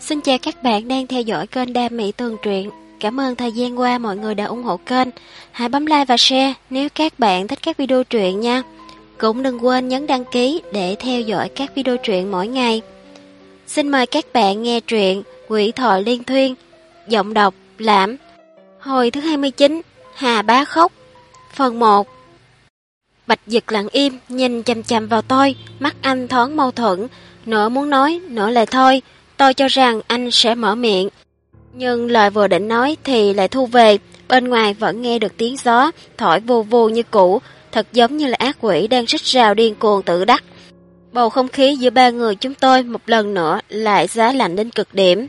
Xin chào các bạn đang theo dõi kênh Đam Mỹ Tường Truyện. Cảm ơn thời gian qua mọi người đã ủng hộ kênh. Hãy bấm like và share nếu các bạn thích các video truyện nha. Cũng đừng quên nhấn đăng ký để theo dõi các video truyện mỗi ngày. Xin mời các bạn nghe truyện Quỷ Thoại Liên Thuyên, giọng đọc Lãm. Hồi thứ 29, Hà Bá Khóc. Phần 1. Bạch Dực lặng im, nhìn chằm chằm vào tôi, mắt anh thoáng mâu thuẫn, nửa muốn nói, nửa lại thôi. Tôi cho rằng anh sẽ mở miệng, nhưng lời vừa định nói thì lại thu về. Bên ngoài vẫn nghe được tiếng gió thổi vù vù như cũ, thật giống như là ác quỷ đang rít rào điên cuồng tự đắc. Bầu không khí giữa ba người chúng tôi một lần nữa lại giá lạnh đến cực điểm.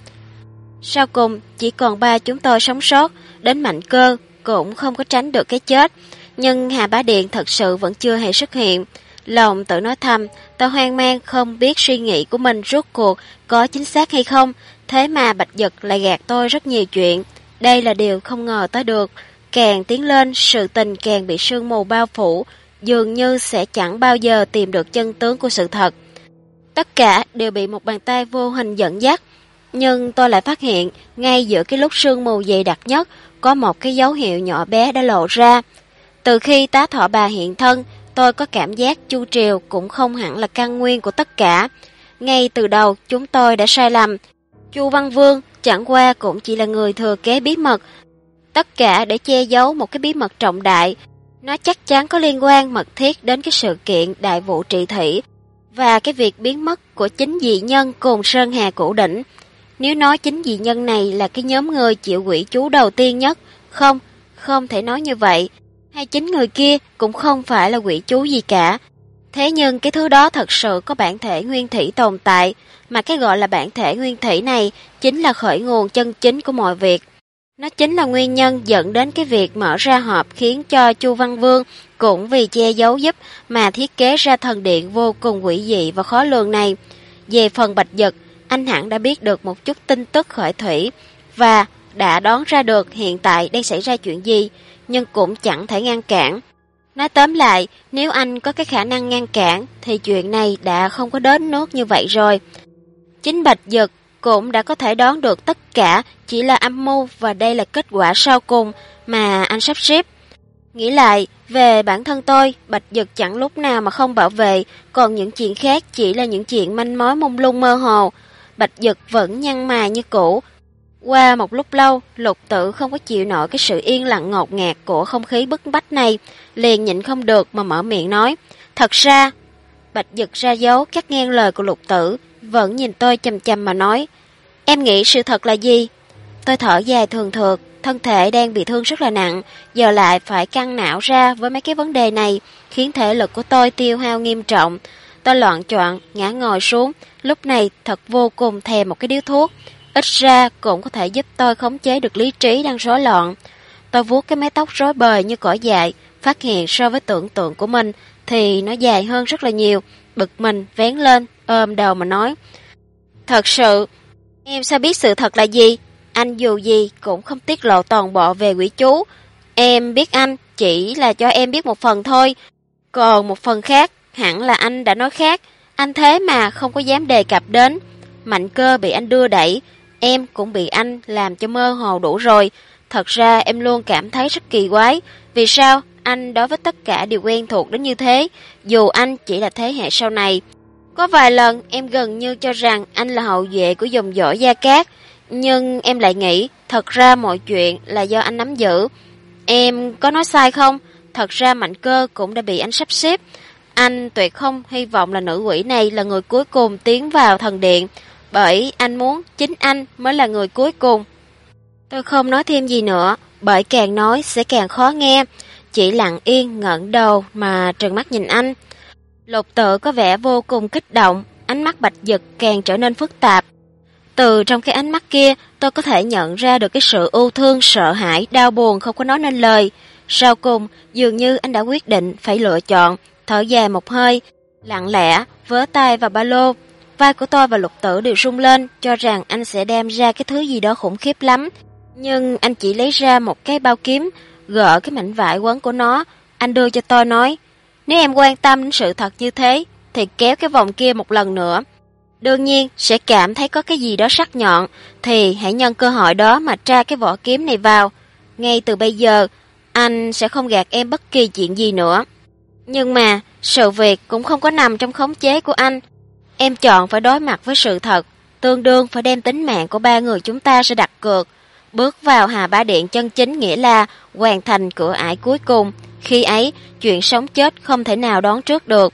Sau cùng chỉ còn ba chúng tôi sống sót, đến Mạnh Cơ cũng không có tránh được cái chết. Nhưng Hà Bá Điện thật sự vẫn chưa hề xuất hiện. Lòng tự nói thầm, tôi hoang mang không biết suy nghĩ của mình rốt cuộc có chính xác hay không. Thế mà Bạch Dực lại gạt tôi rất nhiều chuyện. Đây là điều không ngờ tới được. Càng tiến lên, sự tình càng bị sương mù bao phủ, dường như sẽ chẳng bao giờ tìm được chân tướng của sự thật. Tất cả đều bị một bàn tay vô hình dẫn dắt. Nhưng tôi lại phát hiện, ngay giữa cái lúc sương mù dày đặc nhất, có một cái dấu hiệu nhỏ bé đã lộ ra. Từ khi tá thọ bà hiện thân, tôi có cảm giác Chu Triều cũng không hẳn là căn nguyên của tất cả. Ngay từ đầu chúng tôi đã sai lầm. Chu Văn Vương chẳng qua cũng chỉ là người thừa kế bí mật. Tất cả để che giấu một cái bí mật trọng đại. Nó chắc chắn có liên quan mật thiết đến cái sự kiện đại vụ trị thủy và cái việc biến mất của chính dị nhân cùng Sơn Hà Cửu Đỉnh. Nếu nói chính dị nhân này là cái nhóm người chịu quỷ chú đầu tiên nhất, không thể nói như vậy. Hay chính người kia cũng không phải là quỷ chú gì cả. Thế nhưng cái thứ đó thật sự có bản thể nguyên thủy tồn tại, mà cái gọi là bản thể nguyên thủy này chính là khởi nguồn chân chính của mọi việc. Nó chính là nguyên nhân dẫn đến cái việc mở ra họp khiến cho Chu Văn Vương cũng vì che giấu giúp mà thiết kế ra thần điện vô cùng quỷ dị và khó lường này. Về phần Bạch Dực, anh hẳn đã biết được một chút tin tức khởi thủy và đã đoán ra được hiện tại đang xảy ra chuyện gì, nhưng cũng chẳng thể ngăn cản. Nói tóm lại, nếu anh có cái khả năng ngăn cản thì chuyện này đã không có đến nước như vậy rồi. Chính Bạch Dực cũng đã có thể đoán được tất cả chỉ là âm mưu và đây là kết quả sau cùng mà anh sắp xếp. Nghĩ lại, về bản thân tôi, Bạch Dực chẳng lúc nào mà không bảo vệ, còn những chuyện khác chỉ là những chuyện manh mối mông lung mơ hồ. Bạch Dực vẫn nhăn mày như cũ. Qua một lúc lâu, Lục Tử không có chịu nổi cái sự yên lặng ngột ngạt của không khí bức bách này, liền nhịn không được mà mở miệng nói. Thật ra, Bạch Dực ra dấu cắt ngang lời của Lục Tử, vẫn nhìn tôi chằm chằm mà nói. Em nghĩ sự thật là gì? Tôi thở dài thường thượt, thân thể đang bị thương rất là nặng, giờ lại phải căng não ra với mấy cái vấn đề này, khiến thể lực của tôi tiêu hao nghiêm trọng. Tôi loạng choạng ngã ngồi xuống, lúc này thật vô cùng thèm một cái điếu thuốc. Ít ra cũng có thể giúp tôi khống chế được lý trí đang rối loạn. Tôi vuốt cái mái tóc rối bời như cỏ dại, phát hiện so với tưởng tượng của mình thì nó dài hơn rất là nhiều. Bực mình vén lên, ôm đầu mà nói. Thật sự, em sao biết sự thật là gì? Anh dù gì cũng không tiết lộ toàn bộ về quỷ chú. Em biết anh chỉ là cho em biết một phần thôi. Còn một phần khác, hẳn là anh đã nói khác. Anh thế mà không có dám đề cập đến. Mạnh Cơ bị anh đưa đẩy, em cũng bị anh làm cho mơ hồ đủ rồi. Thật ra em luôn cảm thấy rất kỳ quái. Vì sao anh đối với tất cả đều quen thuộc đến như thế, dù anh chỉ là thế hệ sau này. Có vài lần em gần như cho rằng anh là hậu duệ của dòng dõi Gia Cát, nhưng em lại nghĩ thật ra mọi chuyện là do anh nắm giữ. Em có nói sai không? Thật ra Mạnh Cơ cũng đã bị anh sắp xếp. Anh tuyệt không hy vọng là nữ quỷ này là người cuối cùng tiến vào thần điện, bởi anh muốn chính anh mới là người cuối cùng. Tôi không nói thêm gì nữa, bởi càng nói sẽ càng khó nghe, chỉ lặng yên ngẩng đầu mà trừng mắt nhìn anh. Lục Tự có vẻ vô cùng kích động, ánh mắt Bạch Dực càng trở nên phức tạp. Từ trong cái ánh mắt kia, tôi có thể nhận ra được cái sự ưu thương, sợ hãi, đau buồn không có nói nên lời. Sau cùng, dường như anh đã quyết định phải lựa chọn, thở dài một hơi, lặng lẽ vớ tay vào ba lô. Vai của tôi và Lục Tử đều rung lên, cho rằng anh sẽ đem ra cái thứ gì đó khủng khiếp lắm. Nhưng anh chỉ lấy ra một cái bao kiếm, gỡ cái mảnh vải quấn của nó. Anh đưa cho tôi nói, nếu em quan tâm đến sự thật như thế, thì kéo cái vòng kia một lần nữa. Đương nhiên sẽ cảm thấy có cái gì đó sắc nhọn, thì hãy nhân cơ hội đó mà tra cái vỏ kiếm này vào. Ngay từ bây giờ, anh sẽ không gạt em bất kỳ chuyện gì nữa. Nhưng mà, sự việc cũng không có nằm trong khống chế của anh. Em chọn phải đối mặt với sự thật, tương đương phải đem tính mạng của ba người chúng ta ra đặt cược. Bước vào Hà Bá Điện chân chính nghĩa là hoàn thành cửa ải cuối cùng. Khi ấy, chuyện sống chết không thể nào đoán trước được.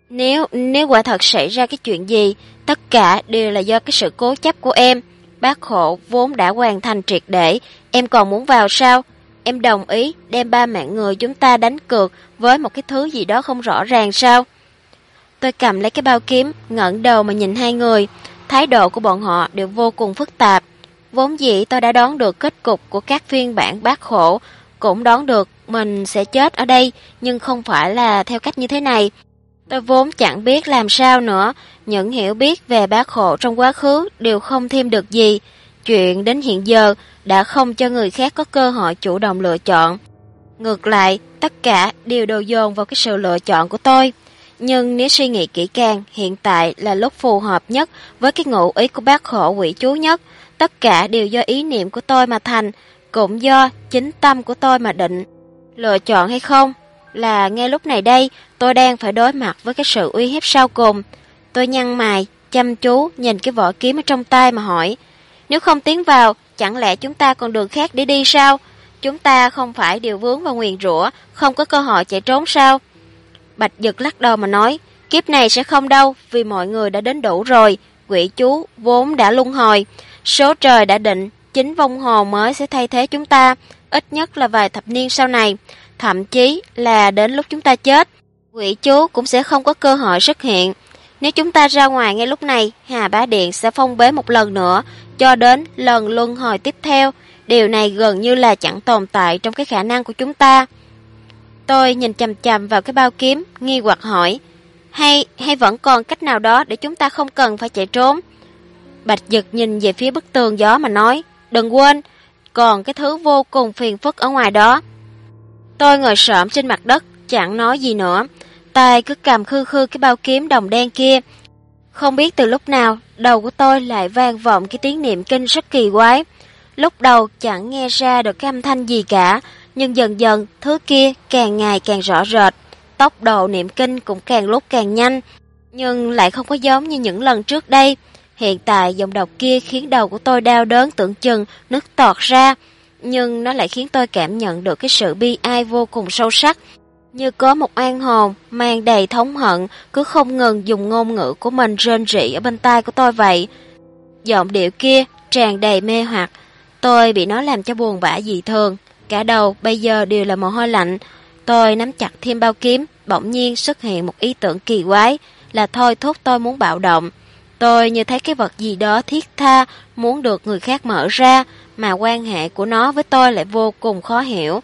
Nếu quả thật xảy ra cái chuyện gì, tất cả đều là do cái sự cố chấp của em. Bác Hộ vốn đã hoàn thành triệt để, em còn muốn vào sao? Em đồng ý đem ba mạng người chúng ta đánh cược với một cái thứ gì đó không rõ ràng sao? Tôi cầm lấy cái bao kiếm, ngẩng đầu mà nhìn hai người. Thái độ của bọn họ đều vô cùng phức tạp. Vốn dĩ tôi đã đoán được kết cục của các phiên bản Bác Khổ, cũng đoán được mình sẽ chết ở đây, nhưng không phải là theo cách như thế này. Tôi vốn chẳng biết làm sao nữa, những hiểu biết về Bác Khổ trong quá khứ đều không thêm được gì. Chuyện đến hiện giờ đã không cho người khác có cơ hội chủ động lựa chọn. Ngược lại, tất cả đều đổ dồn vào cái sự lựa chọn của tôi. Nhưng nếu suy nghĩ kỹ càng, hiện tại là lúc phù hợp nhất với cái ngụ ý của Bác Khổ quỷ chú nhất. Tất cả đều do ý niệm của tôi mà thành, cũng do chính tâm của tôi mà định. Lựa chọn hay không là ngay lúc này đây tôi đang phải đối mặt với cái sự uy hiếp sau cùng. Tôi nhăn mày, chăm chú nhìn cái vỏ kiếm ở trong tay mà hỏi, nếu không tiến vào, chẳng lẽ chúng ta còn đường khác để đi sao? Chúng ta không phải đều vướng vào nguyền rủa, không có cơ hội chạy trốn sao? Bạch Dực lắc đầu mà nói, kiếp này sẽ không đâu, vì mọi người đã đến đủ rồi. Quỷ chú vốn đã luân hồi, số trời đã định, chính vong hồn mới sẽ thay thế chúng ta, ít nhất là vài thập niên sau này, thậm chí là đến lúc chúng ta chết, quỷ chú cũng sẽ không có cơ hội xuất hiện. Nếu chúng ta ra ngoài ngay lúc này, Hà Bá Điện sẽ phong bế một lần nữa, cho đến lần luân hồi tiếp theo. Điều này gần như là chẳng tồn tại trong cái khả năng của chúng ta. Tôi nhìn chằm chằm vào cái bao kiếm, nghi hoặc hỏi, hay vẫn còn cách nào đó để chúng ta không cần phải chạy trốn? Bạch Dực nhìn về phía bức tường gió mà nói, đừng quên, còn cái thứ vô cùng phiền phức ở ngoài đó. Tôi ngồi xổm trên mặt đất, chẳng nói gì nữa, tay cứ cầm khư khư cái bao kiếm đồng đen kia. Không biết từ lúc nào, đầu của tôi lại vang vọng cái tiếng niệm kinh rất kỳ quái. Lúc đầu chẳng nghe ra được cái âm thanh gì cả, nhưng dần dần thứ kia càng ngày càng rõ rệt. Tốc độ niệm kinh cũng càng lúc càng nhanh, nhưng lại không có giống như những lần trước đây. Hiện tại dòng độc kia khiến đầu của tôi đau đớn tưởng chừng nứt toạc ra, nhưng nó lại khiến tôi cảm nhận được cái sự bi ai vô cùng sâu sắc. Như có một oan hồn mang đầy thống hận cứ không ngừng dùng ngôn ngữ của mình rên rỉ ở bên tai của tôi vậy. Giọng điệu kia tràn đầy mê hoặc, tôi bị nó làm cho buồn bã dị thường. Cả đầu bây giờ đều là mồ hôi lạnh. Tôi nắm chặt thêm bao kiếm, bỗng nhiên xuất hiện một ý tưởng kỳ quái, là thôi thúc tôi muốn bạo động. Tôi như thấy cái vật gì đó thiết tha, muốn được người khác mở ra, mà quan hệ của nó với tôi lại vô cùng khó hiểu.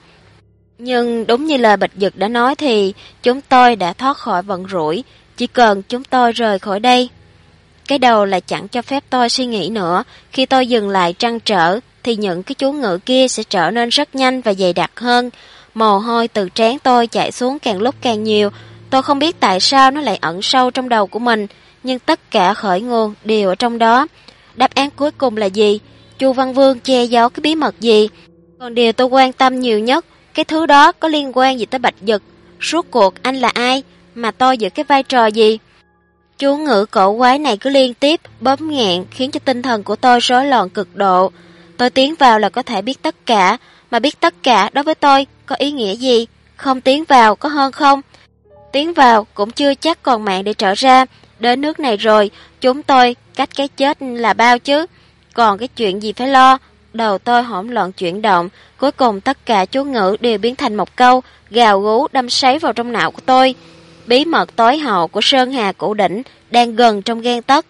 Nhưng đúng như lời Bạch Dực đã nói thì chúng tôi đã thoát khỏi vận rủi, chỉ cần chúng tôi rời khỏi đây. Cái đầu lại chẳng cho phép tôi suy nghĩ nữa. Khi tôi dừng lại trăn trở thì những cái chú ngữ kia sẽ trở nên rất nhanh và dày đặc hơn. Mồ hôi từ trán tôi chảy xuống càng lúc càng nhiều. Tôi không biết tại sao nó lại ẩn sâu trong đầu của mình, nhưng tất cả khởi nguồn đều ở trong đó. Đáp án cuối cùng là gì? Chu Văn Vương che giấu cái bí mật gì? Còn điều tôi quan tâm nhiều nhất, cái thứ đó có liên quan gì tới Bạch Dực? Rốt cuộc anh là ai? Mà tôi giữ cái vai trò gì? Chú ngữ cổ quái này cứ liên tiếp bóp nghẹn khiến cho tinh thần của tôi rối loạn cực độ. Tôi tiến vào là có thể biết tất cả, mà biết tất cả đối với tôi có ý nghĩa gì? Không tiến vào có hơn không? Tiến vào cũng chưa chắc còn mạng để trở ra. Đến nước này rồi, chúng tôi cách cái chết là bao chứ? Còn cái chuyện gì phải lo? Đầu tôi hỗn loạn chuyển động, cuối cùng tất cả chú ngữ đều biến thành một câu gào gú đâm sấy vào trong não của tôi. Bí mật tối hậu của Sơn Hà Cổ Đỉnh đang gần trong gang tấc.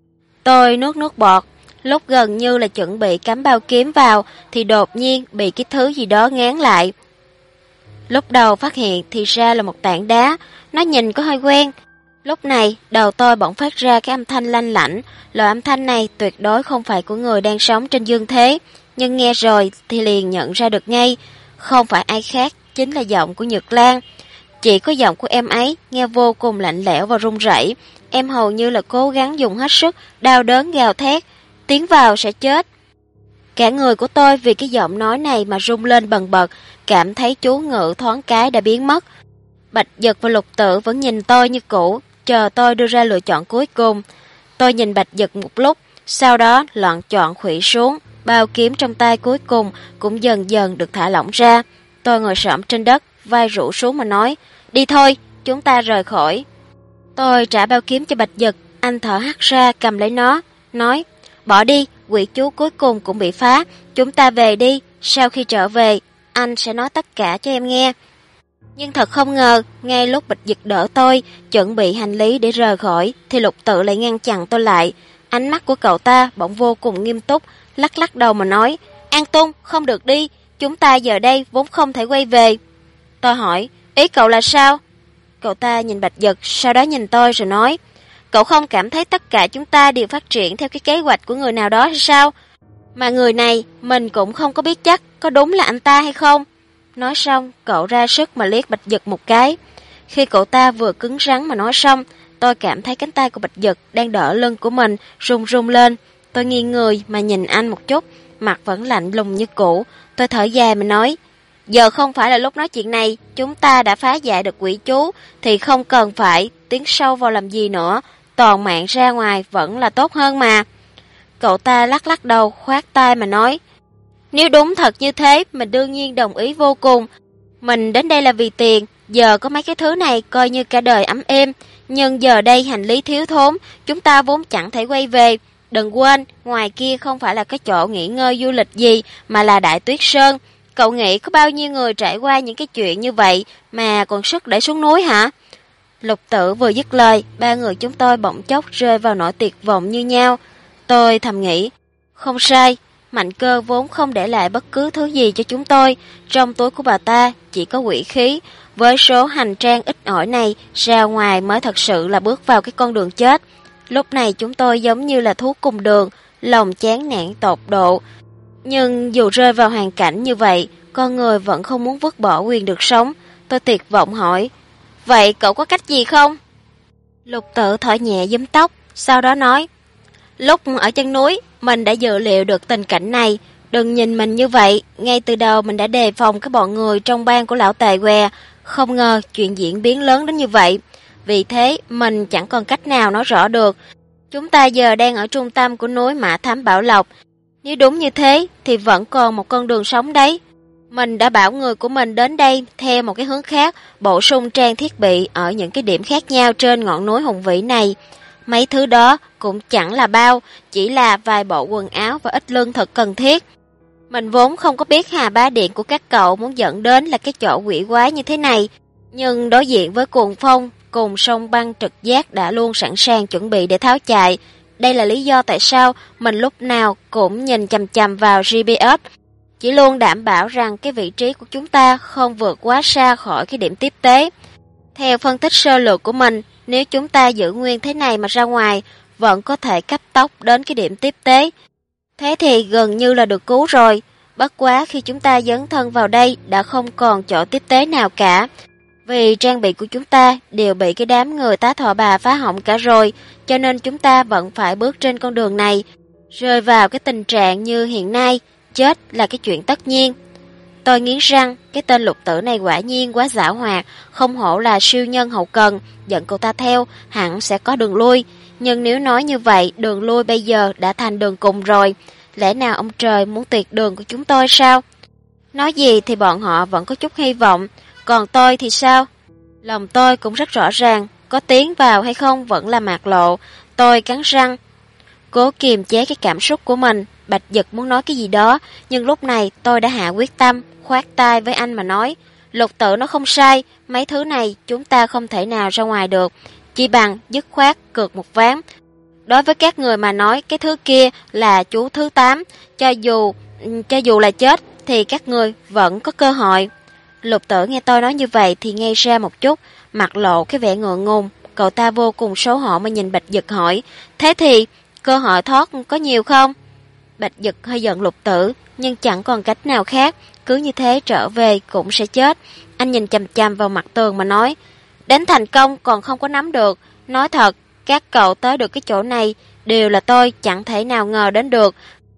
Tôi nuốt nước bọt, lúc gần như là chuẩn bị cắm bao kiếm vào thì đột nhiên bị cái thứ gì đó ngán lại. Lúc đầu phát hiện thì ra là một tảng đá, nó nhìn có hơi quen. Lúc này đầu tôi bỗng phát ra cái âm thanh lanh lảnh, loại âm thanh này tuyệt đối không phải của người đang sống trên dương thế, nhưng nghe rồi thì liền nhận ra được ngay, không phải ai khác, chính là giọng của Nhược Lan. Chỉ có giọng của em ấy nghe vô cùng lạnh lẽo và run rẩy. em hầu như là cố gắng dùng hết sức, đau đớn gào thét, tiến vào sẽ chết. Cả người của tôi vì cái giọng nói này mà rung lên bần bật, cảm thấy chú ngự thoáng cái đã biến mất. Bạch Dật và Lục Tử vẫn nhìn tôi như cũ, chờ tôi đưa ra lựa chọn cuối cùng. Tôi nhìn Bạch Dật một lúc, sau đó loạn choạng khuỵu xuống, bao kiếm trong tay cuối cùng cũng dần dần được thả lỏng ra. Tôi ngồi xổm trên đất, vai rũ xuống mà nói, đi thôi, chúng ta rời khỏi. Tôi trả bao kiếm cho Bạch Dật, anh thở hắt ra cầm lấy nó, nói, bỏ đi, quỷ chú cuối cùng cũng bị phá, chúng ta về đi, sau khi trở về, anh sẽ nói tất cả cho em nghe. Nhưng thật không ngờ, ngay lúc Bạch Dật đỡ tôi, chuẩn bị hành lý để rời khỏi, thì Lục Tự lại ngăn chặn tôi lại. Ánh mắt của cậu ta bỗng vô cùng nghiêm túc, lắc lắc đầu mà nói, An Tung, không được đi, chúng ta giờ đây vốn không thể quay về. Tôi hỏi, ý cậu là sao? Cậu ta nhìn Bạch Dật, sau đó nhìn tôi rồi nói, cậu không cảm thấy tất cả chúng ta đều phát triển theo cái kế hoạch của người nào đó hay sao? Mà người này, mình cũng không có biết chắc có đúng là anh ta hay không. Nói xong, cậu ra sức mà liếc Bạch Dật một cái. Khi cậu ta vừa cứng rắn mà nói xong, tôi cảm thấy cánh tay của Bạch Dật đang đỡ lưng của mình run run lên. Tôi nghiêng người mà nhìn anh một chút, mặt vẫn lạnh lùng như cũ. Tôi thở dài mà nói, giờ không phải là lúc nói chuyện này, chúng ta đã phá giải được quỷ chú, thì không cần phải tiến sâu vào làm gì nữa, toàn mạng ra ngoài vẫn là tốt hơn mà. Cậu ta lắc lắc đầu, khoát tay mà nói, nếu đúng thật như thế, mình đương nhiên đồng ý vô cùng. Mình đến đây là vì tiền, giờ có mấy cái thứ này coi như cả đời ấm êm, nhưng giờ đây hành lý thiếu thốn, chúng ta vốn chẳng thể quay về. Đừng quên, ngoài kia không phải là cái chỗ nghỉ ngơi du lịch gì, mà là Đại Tuyết Sơn. Cậu nghĩ có bao nhiêu người trải qua những cái chuyện như vậy mà còn sức để xuống núi hả? Lục Tử vừa dứt lời, ba người chúng tôi bỗng chốc rơi vào nỗi tuyệt vọng như nhau. Tôi thầm nghĩ, không sai, Mạnh Cơ vốn không để lại bất cứ thứ gì cho chúng tôi. Trong túi của bà ta chỉ có quỷ khí. Với số hành trang ít ỏi này, ra ngoài mới thật sự là bước vào cái con đường chết. Lúc này chúng tôi giống như là thú cùng đường, lòng chán nản tột độ. Nhưng dù rơi vào hoàn cảnh như vậy, con người vẫn không muốn vứt bỏ quyền được sống. Tôi tuyệt vọng hỏi, vậy cậu có cách gì không? Lục Tự thở nhẹ giấm tóc, sau đó nói, lúc ở chân núi, mình đã dự liệu được tình cảnh này. Đừng nhìn mình như vậy, ngay từ đầu mình đã đề phòng cái bọn người trong bang của lão Tề què. Không ngờ chuyện diễn biến lớn đến như vậy. Vì thế, mình chẳng còn cách nào nói rõ được. Chúng ta giờ đang ở trung tâm của núi Mã Thám Bảo Lộc. Nếu đúng như thế, thì vẫn còn một con đường sống đấy. Mình đã bảo người của mình đến đây theo một cái hướng khác, bổ sung trang thiết bị ở những cái điểm khác nhau trên ngọn núi hùng vĩ này. Mấy thứ đó cũng chẳng là bao, chỉ là vài bộ quần áo và ít lương thực cần thiết. Mình vốn không có biết Hà Bá Điện của các cậu muốn dẫn đến là cái chỗ quỷ quái như thế này. Nhưng đối diện với cuồng phong cùng sông băng trực giác đã luôn sẵn sàng chuẩn bị để tháo chạy. Đây là lý do tại sao mình lúc nào cũng nhìn chằm chằm vào GPS. Chỉ luôn đảm bảo rằng cái vị trí của chúng ta không vượt quá xa khỏi cái điểm tiếp tế. Theo phân tích sơ lược của mình, nếu chúng ta giữ nguyên thế này mà ra ngoài, vẫn có thể cấp tốc đến cái điểm tiếp tế. Thế thì gần như là được cứu rồi. Bất quá khi chúng ta dấn thân vào đây đã không còn chỗ tiếp tế nào cả. Vì trang bị của chúng ta đều bị cái đám người tá thọ bà phá hỏng cả rồi, cho nên chúng ta vẫn phải bước trên con đường này. Rơi vào cái tình trạng như hiện nay, chết là cái chuyện tất nhiên. Tôi nghiến răng, cái tên Lục Tử này quả nhiên quá giảo hoạt, không hổ là siêu nhân hậu cần, dẫn cậu ta theo, hẳn sẽ có đường lui. Nhưng nếu nói như vậy, đường lui bây giờ đã thành đường cùng rồi. Lẽ nào ông trời muốn tuyệt đường của chúng tôi sao? Nói gì thì bọn họ vẫn có chút hy vọng, còn tôi thì sao? Lòng tôi cũng rất rõ ràng, có tiến vào hay không vẫn là mạc lộ. Tôi cắn răng, cố kiềm chế cái cảm xúc của mình. Bạch Dật muốn nói cái gì đó, nhưng lúc này tôi đã hạ quyết tâm, khoát tay với anh mà nói, Lục Tự nó không sai, mấy thứ này chúng ta không thể nào ra ngoài được, chỉ bằng dứt khoát cược một ván. Đối với các người mà nói cái thứ kia là chú thứ 8, cho dù là chết thì các người vẫn có cơ hội. Lục Tự nghe tôi nói như vậy thì ngây ra một chút, mặt lộ cái vẻ ngượng ngùng. Cậu ta vô cùng xấu hổ mà nhìn Bạch Dật hỏi, thế thì cơ hội thoát có nhiều không? Bạch Dật hơi giận Lục Tử, nhưng chẳng còn cách nào khác, cứ như thế trở về cũng sẽ chết. Anh nhìn chằm chằm vào mặt tường mà nói, đến thành công còn không có nắm được. Nói thật, các cậu tới được cái chỗ này đều là tôi chẳng thể nào ngờ đến được,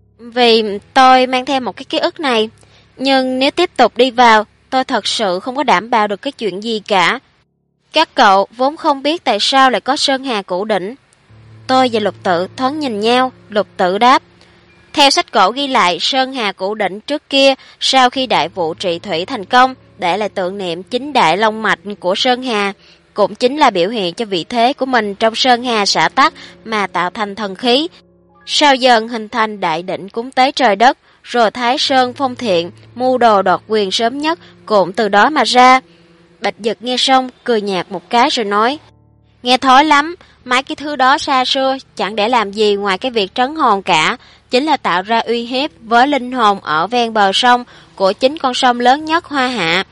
vì tôi mang theo một cái ký ức này. Nhưng nếu tiếp tục đi vào, tôi thật sự không có đảm bảo được cái chuyện gì cả. Các cậu vốn không biết tại sao lại có Sơn Hà Cửu Đỉnh. Tôi và Lục Tự thoáng nhìn nhau, Lục Tự đáp. Theo sách cổ ghi lại, Sơn Hà Cửu Đỉnh trước kia, sau khi đại vụ trị thủy thành công, để lại tượng niệm chính đại long mạch của Sơn Hà, cũng chính là biểu hiện cho vị thế của mình trong Sơn Hà xã tắc mà tạo thành thần khí. Sau dần hình thành đại đỉnh cúng tế trời đất, rồi Thái Sơn phong thiện, mưu đồ đoạt quyền sớm nhất cũng từ đó mà ra. Bạch Dực nghe xong, cười nhạt một cái rồi nói, nghe thối lắm, mấy cái thứ đó xa xưa, chẳng để làm gì ngoài cái việc trấn hồn cả, chính là tạo ra uy hiếp với linh hồn ở ven bờ sông của chính con sông lớn nhất Hoa Hạ,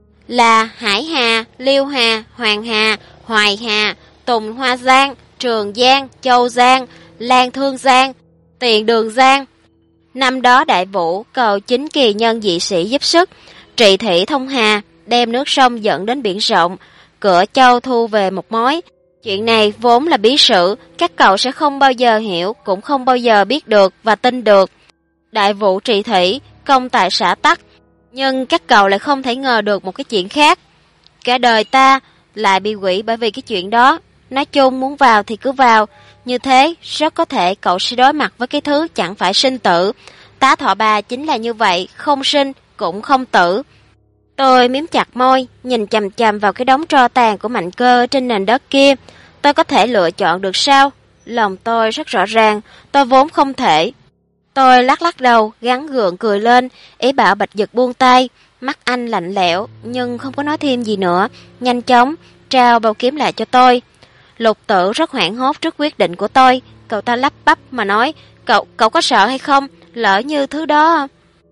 là Hải Hà, Liêu Hà, Hoàng Hà, Hoài Hà, Tùng Hoa Giang, Trường Giang, Châu Giang, Lan Thương Giang, Tiền Đường Giang. Năm đó đại vũ cầu chính kỳ nhân dị sĩ giúp sức, trị thủy thông hà, đem nước sông dẫn đến biển rộng, cửa châu thu về một mối. Chuyện này vốn là bí sử, các cậu sẽ không bao giờ hiểu, cũng không bao giờ biết được và tin được. Đại vũ trị thủy, công tại xã tắc, nhưng các cậu lại không thể ngờ được một cái chuyện khác. Cả đời ta lại bị hủy bởi vì cái chuyện đó. Nói chung muốn vào thì cứ vào, như thế rất có thể cậu sẽ đối mặt với cái thứ chẳng phải sinh tử. Tá Thọ Bà chính là như vậy, không sinh cũng không tử. Tôi miếm chặt môi, nhìn chằm chằm vào cái đống tro tàn của Mạnh Cơ trên nền đất kia. Tôi có thể lựa chọn được sao? Lòng tôi rất rõ ràng, tôi vốn không thể. Tôi lắc lắc đầu, gắng gượng cười lên, ý bảo Bạch Dực buông tay. Mắt anh lạnh lẽo, nhưng không có nói thêm gì nữa, nhanh chóng trao bao kiếm lại cho tôi. Lục Tự rất hoảng hốt trước quyết định của tôi, cậu ta lắp bắp mà nói, cậu có sợ hay không? Lỡ như thứ đó...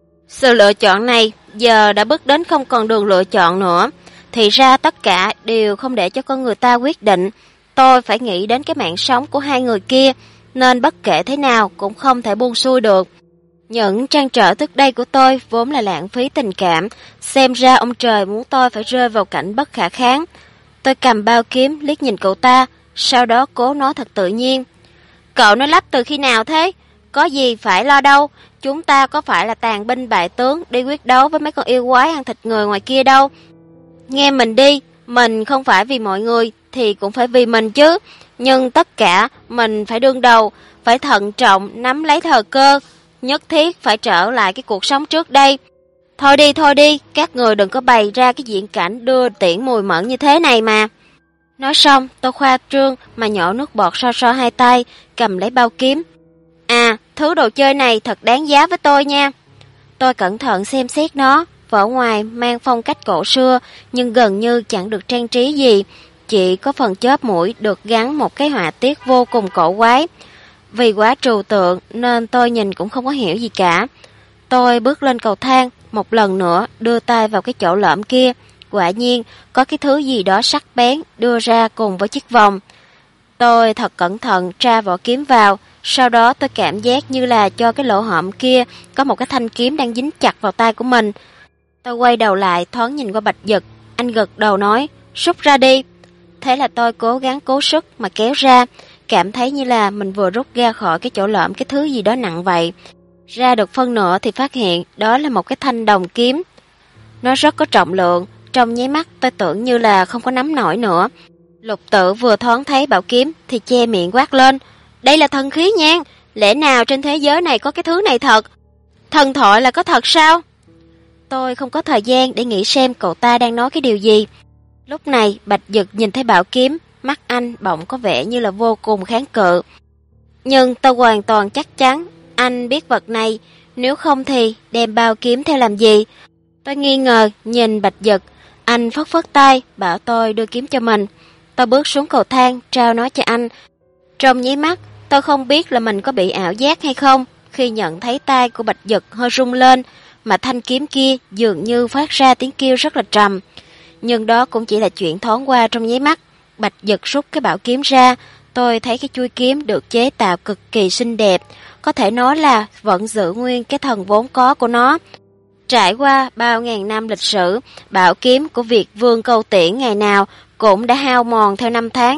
Sự lựa chọn này giờ đã bước đến không còn đường lựa chọn nữa. Thì ra tất cả đều không để cho con người ta quyết định. Tôi phải nghĩ đến cái mạng sống của hai người kia, nên bất kể thế nào cũng không thể buông xuôi được. Những trăn trở trước đây của tôi vốn là lãng phí tình cảm, xem ra ông trời muốn tôi phải rơi vào cảnh bất khả kháng. Tôi cầm bao kiếm liếc nhìn cậu ta, sau đó cố nói thật tự nhiên. Cậu nói lắp từ khi nào thế? Có gì phải lo đâu, chúng ta có phải là tàn binh bại tướng đi quyết đấu với mấy con yêu quái ăn thịt người ngoài kia đâu. Nghe mình đi, mình không phải vì mọi người thì cũng phải vì mình chứ. Nhưng tất cả mình phải đương đầu, phải thận trọng nắm lấy thời cơ, nhất thiết phải trở lại cái cuộc sống trước đây. Thôi đi, các người đừng có bày ra cái diễn cảnh đưa tiễn mùi mẫn như thế này mà. Nói xong, tôi khoa trương mà nhỏ nước bọt so hai tay, cầm lấy bao kiếm. À, thứ đồ chơi này thật đáng giá với tôi nha. Tôi cẩn thận xem xét nó, vỏ ngoài mang phong cách cổ xưa, nhưng gần như chẳng được trang trí gì, chỉ có phần chóp mũi được gắn một cái họa tiết vô cùng cổ quái. Vì quá trừu tượng nên tôi nhìn cũng không có hiểu gì cả. Tôi bước lên cầu thang, một lần nữa đưa tay vào cái chỗ lõm kia. Quả nhiên có cái thứ gì đó sắc bén đưa ra cùng với chiếc vòng. Tôi thật cẩn thận tra vỏ kiếm vào, sau đó tôi cảm giác như là cho cái lỗ hổng kia có một cái thanh kiếm đang dính chặt vào tay của mình. Tôi quay đầu lại thoáng nhìn qua Bạch Dực, anh gật đầu nói, rút ra đi. Thế là tôi cố gắng cố sức mà kéo ra, cảm thấy như là mình vừa rút ra khỏi cái chỗ lõm cái thứ gì đó nặng vậy. Ra được phân nửa thì phát hiện đó là một cái thanh đồng kiếm. Nó rất có trọng lượng, trong nháy mắt tôi tưởng như là không có nắm nổi nữa. Lục Tự vừa thoáng thấy bảo kiếm thì che miệng quát lên, đây là thần khí nha, lẽ nào trên thế giới này có cái thứ này thật? Thần thoại là có thật sao? Tôi không có thời gian để nghĩ xem cậu ta đang nói cái điều gì. Lúc này Bạch Dực nhìn thấy bảo kiếm, mắt anh bỗng có vẻ như là vô cùng kháng cự. Nhưng tôi hoàn toàn chắc chắn anh biết vật này, nếu không thì đem bao kiếm theo làm gì? Tôi nghi ngờ nhìn Bạch Dực, anh phất phất tay bảo tôi đưa kiếm cho mình. Tôi bước xuống cầu thang trao nó cho anh. Trong nháy mắt tôi không biết là mình có bị ảo giác hay không khi nhận thấy tay của Bạch Dực hơi rung lên, mà thanh kiếm kia dường như phát ra tiếng kêu rất là trầm. Nhưng đó cũng chỉ là chuyện thoáng qua trong nháy mắt. Bạch Dực rút cái bảo kiếm ra, tôi thấy cái chuôi kiếm được chế tạo cực kỳ xinh đẹp, có thể nói là vẫn giữ nguyên cái thần vốn có của nó. Trải qua bao ngàn năm lịch sử, bảo kiếm của Việt Vương Câu Tiễn ngày nào cũng đã hao mòn theo năm tháng.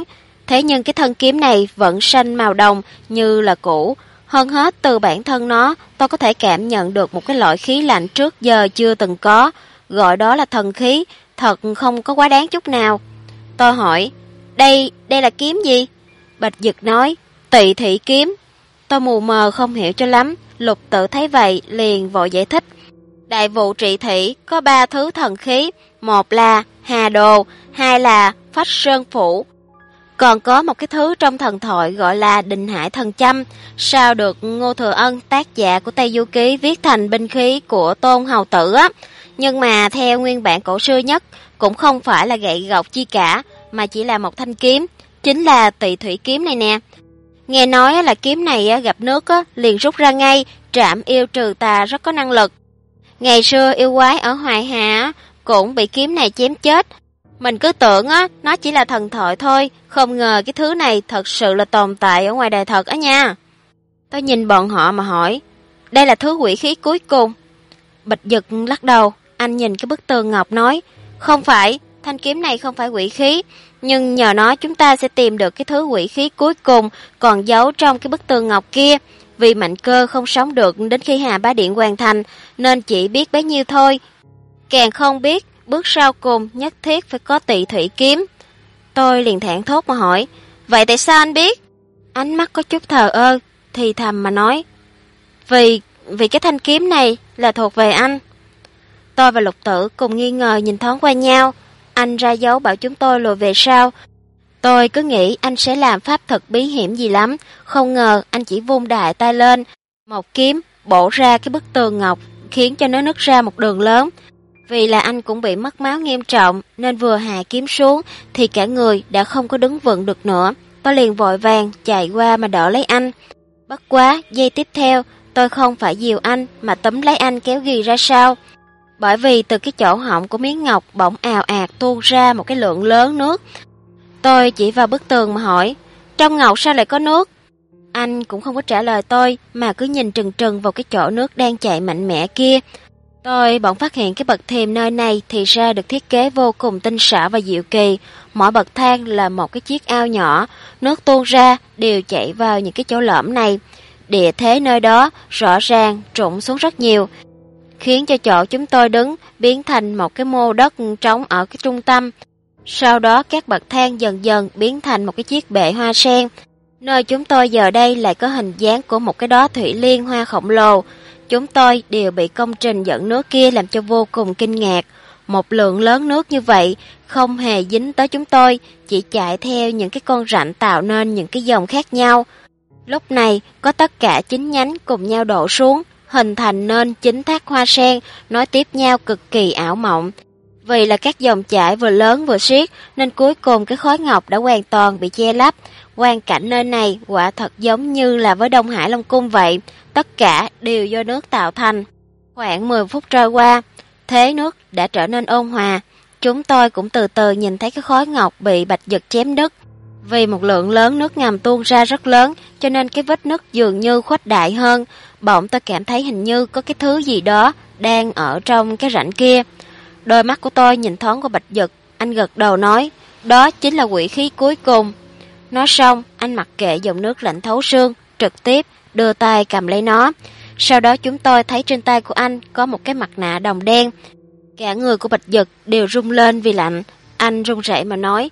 Thế nhưng cái thân kiếm này vẫn xanh màu đồng như là cũ. Hơn hết từ bản thân nó, tôi có thể cảm nhận được một cái loại khí lạnh trước giờ chưa từng có. Gọi đó là thần khí, thật không có quá đáng chút nào. Tôi hỏi, đây là kiếm gì? Bạch Dực nói, Tỵ Thủy kiếm. Tôi mù mờ không hiểu cho lắm, Lục Tự thấy vậy liền vội giải thích. Đại vụ trị thủy có 3 thứ thần khí, một là Hà Đồ, hai là Phách Sơn Phủ. Còn có một cái thứ trong thần thoại gọi là Định Hải Thần Châm, sao được Ngô Thừa Ân, tác giả của Tây Du Ký, viết thành binh khí của Tôn Hầu Tử á. Nhưng mà theo nguyên bản cổ xưa nhất, cũng không phải là gậy gộc chi cả, mà chỉ là một thanh kiếm, chính là Tỵ Thủy kiếm này nè. Nghe nói là kiếm này gặp nước liền rút ra ngay, trảm yêu trừ tà rất có năng lực. Ngày xưa yêu quái ở Hoài Hà cũng bị kiếm này chém chết. Mình cứ tưởng nó chỉ là thần thoại thôi, không ngờ cái thứ này thật sự là tồn tại ở ngoài đời thật á nha. Tôi nhìn bọn họ mà hỏi, đây là thứ quỷ khí cuối cùng. Bạch Dực lắc đầu, anh nhìn cái bức tường ngọc nói, không phải, thanh kiếm này không phải quỷ khí, nhưng nhờ nó chúng ta sẽ tìm được cái thứ quỷ khí cuối cùng còn giấu trong cái bức tường ngọc kia. Vì Mạnh Cơ không sống được đến khi Hà Bá Điện hoàn thành, nên chỉ biết bấy nhiêu thôi. Càng không biết bước sau cùng nhất thiết phải có Tỵ Thủy kiếm. Tôi liền thảng thốt mà hỏi, vậy tại sao anh biết? Ánh mắt có chút thờ ơ, thì thầm mà nói, vì cái thanh kiếm này là thuộc về anh. Tôi và Lục Tử cùng nghi ngờ nhìn thoáng qua nhau. Anh ra dấu bảo chúng tôi lùi về sau. Tôi cứ nghĩ anh sẽ làm pháp thuật bí hiểm gì lắm, không ngờ anh chỉ vung đại tay lên, một kiếm bổ ra cái bức tường ngọc, khiến cho nó nứt ra một đường lớn. Vì là anh cũng bị mất máu nghiêm trọng, nên vừa hạ kiếm xuống thì cả người đã không có đứng vững được nữa. Tôi liền vội vàng chạy qua mà đỡ lấy anh. Bất quá, giây tiếp theo, tôi không phải dìu anh mà túm lấy anh kéo ghì ra sau. Bởi vì từ cái chỗ họng của miếng ngọc bỗng ào ạt tuôn ra một cái lượng lớn nước. Tôi chỉ vào bức tường mà hỏi, trong ngọc sao lại có nước? Anh cũng không có trả lời tôi, mà cứ nhìn trừng trừng vào cái chỗ nước đang chạy mạnh mẽ kia. Tôi bỗng phát hiện cái bậc thềm nơi này thì ra được thiết kế vô cùng tinh xảo và diệu kỳ. Mỗi bậc thang là một cái chiếc ao nhỏ, nước tuôn ra đều chảy vào những cái chỗ lõm này. Địa thế nơi đó rõ ràng trũng xuống rất nhiều, khiến cho chỗ chúng tôi đứng biến thành một cái mô đất trống ở cái trung tâm. Sau đó các bậc thang dần dần biến thành một cái chiếc bệ hoa sen. Nơi chúng tôi giờ đây lại có hình dáng của một cái đóa thủy liên hoa khổng lồ. Chúng tôi đều bị công trình dẫn nước kia làm cho vô cùng kinh ngạc. Một lượng lớn nước như vậy không hề dính tới chúng tôi, chỉ chạy theo những cái con rãnh tạo nên những cái dòng khác nhau. Lúc này có tất cả 9 nhánh cùng nhau đổ xuống, hình thành nên 9 thác hoa sen nối tiếp nhau cực kỳ ảo mộng. Vì là các dòng chảy vừa lớn vừa xiết nên cuối cùng cái khối ngọc đã hoàn toàn bị che lấp. Quang cảnh nơi này quả thật giống như là với Đông Hải Long Cung vậy, tất cả đều do nước tạo thành. Khoảng 10 phút trôi qua, thế nước đã trở nên ôn hòa. Chúng tôi cũng từ từ nhìn thấy cái khối ngọc bị Bạch Dực chém đứt. Vì một lượng lớn nước ngầm tuôn ra rất lớn, cho nên cái vết nứt dường như khuếch đại hơn. Bỗng tôi cảm thấy hình như có cái thứ gì đó đang ở trong cái rãnh kia. Đôi mắt của tôi nhìn thoáng qua Bạch Dực, anh gật đầu nói, đó chính là quỷ khí cuối cùng. Nói xong, anh mặc kệ dòng nước lạnh thấu xương, trực tiếp đưa tay cầm lấy nó. Sau đó chúng tôi thấy trên tay của anh có một cái mặt nạ đồng đen. Cả người của Bạch Dực đều rung lên vì lạnh. Anh run rẩy mà nói,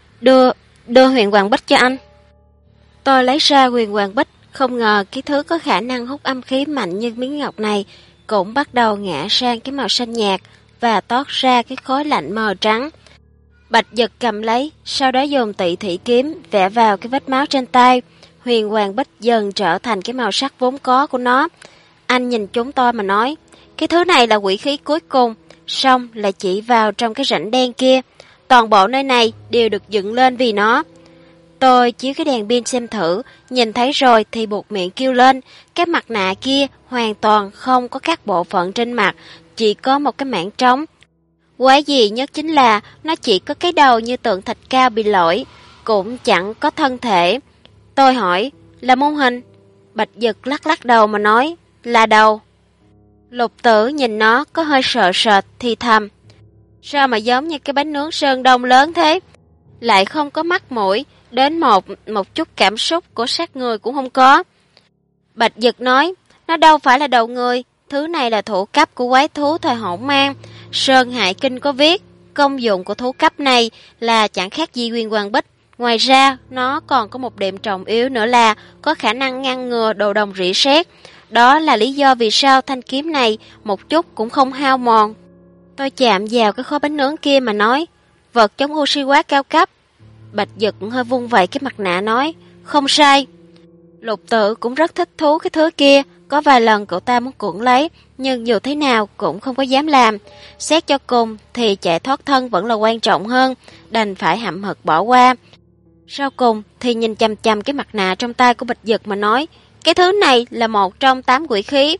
đưa huyền hoàng bích cho anh. Tôi lấy ra huyền hoàng bích, không ngờ cái thứ có khả năng hút âm khí mạnh như miếng ngọc này cũng bắt đầu ngã sang cái màu xanh nhạt và toát ra cái khối lạnh mờ trắng. Bạch Dực cầm lấy, sau đó dùng Tỵ Thủy kiếm vẽ vào cái vết máu trên tay. Huyền hoàng bích dần trở thành cái màu sắc vốn có của nó. Anh nhìn chúng tôi mà nói, cái thứ này là quỷ khí cuối cùng, xong lại chỉ vào trong cái rãnh đen kia. Toàn bộ nơi này đều được dựng lên vì nó. Tôi chiếu cái đèn pin xem thử, nhìn thấy rồi thì buộc miệng kêu lên. Cái mặt nạ kia hoàn toàn không có các bộ phận trên mặt, chỉ có một cái mảng trống. Quái gì nhất chính là nó chỉ có cái đầu như tượng thạch cao bị lỗi, cũng chẳng có thân thể. Tôi hỏi, là môn hình? Bạch Dực lắc lắc đầu mà nói, là đầu. Lục Tử nhìn nó có hơi sợ sệt thì thầm, sao mà giống như cái bánh nướng Sơn Đông lớn thế? Lại không có mắt mũi, đến một chút cảm xúc của xác người cũng không có. Bạch Dực nói, nó đâu phải là đầu người, thứ này là thủ cấp của quái thú thời Hỗn Mang. Sơn Hải Kinh có viết, công dụng của thú cấp này là chẳng khác gì Nguyên Hoàng Bích. Ngoài ra, nó còn có một điểm trọng yếu nữa là có khả năng ngăn ngừa đồ đồng rỉ sét. Đó là lý do vì sao thanh kiếm này một chút cũng không hao mòn. Tôi chạm vào cái kho bánh nướng kia mà nói, vật chống oxy hóa cao cấp. Bạch Dực hơi vung vẩy cái mặt nạ nói, không sai. Lục Tự cũng rất thích thú cái thứ kia, có vài lần cậu ta muốn cưỡng lấy, nhưng dù thế nào cũng không có dám làm. Xét cho cùng thì chạy thoát thân vẫn là quan trọng hơn, đành phải hậm hực bỏ qua. Sau cùng thì nhìn chằm chằm cái mặt nạ trong tay của Bạch Dực mà nói, cái thứ này là một trong 8 quỷ khí.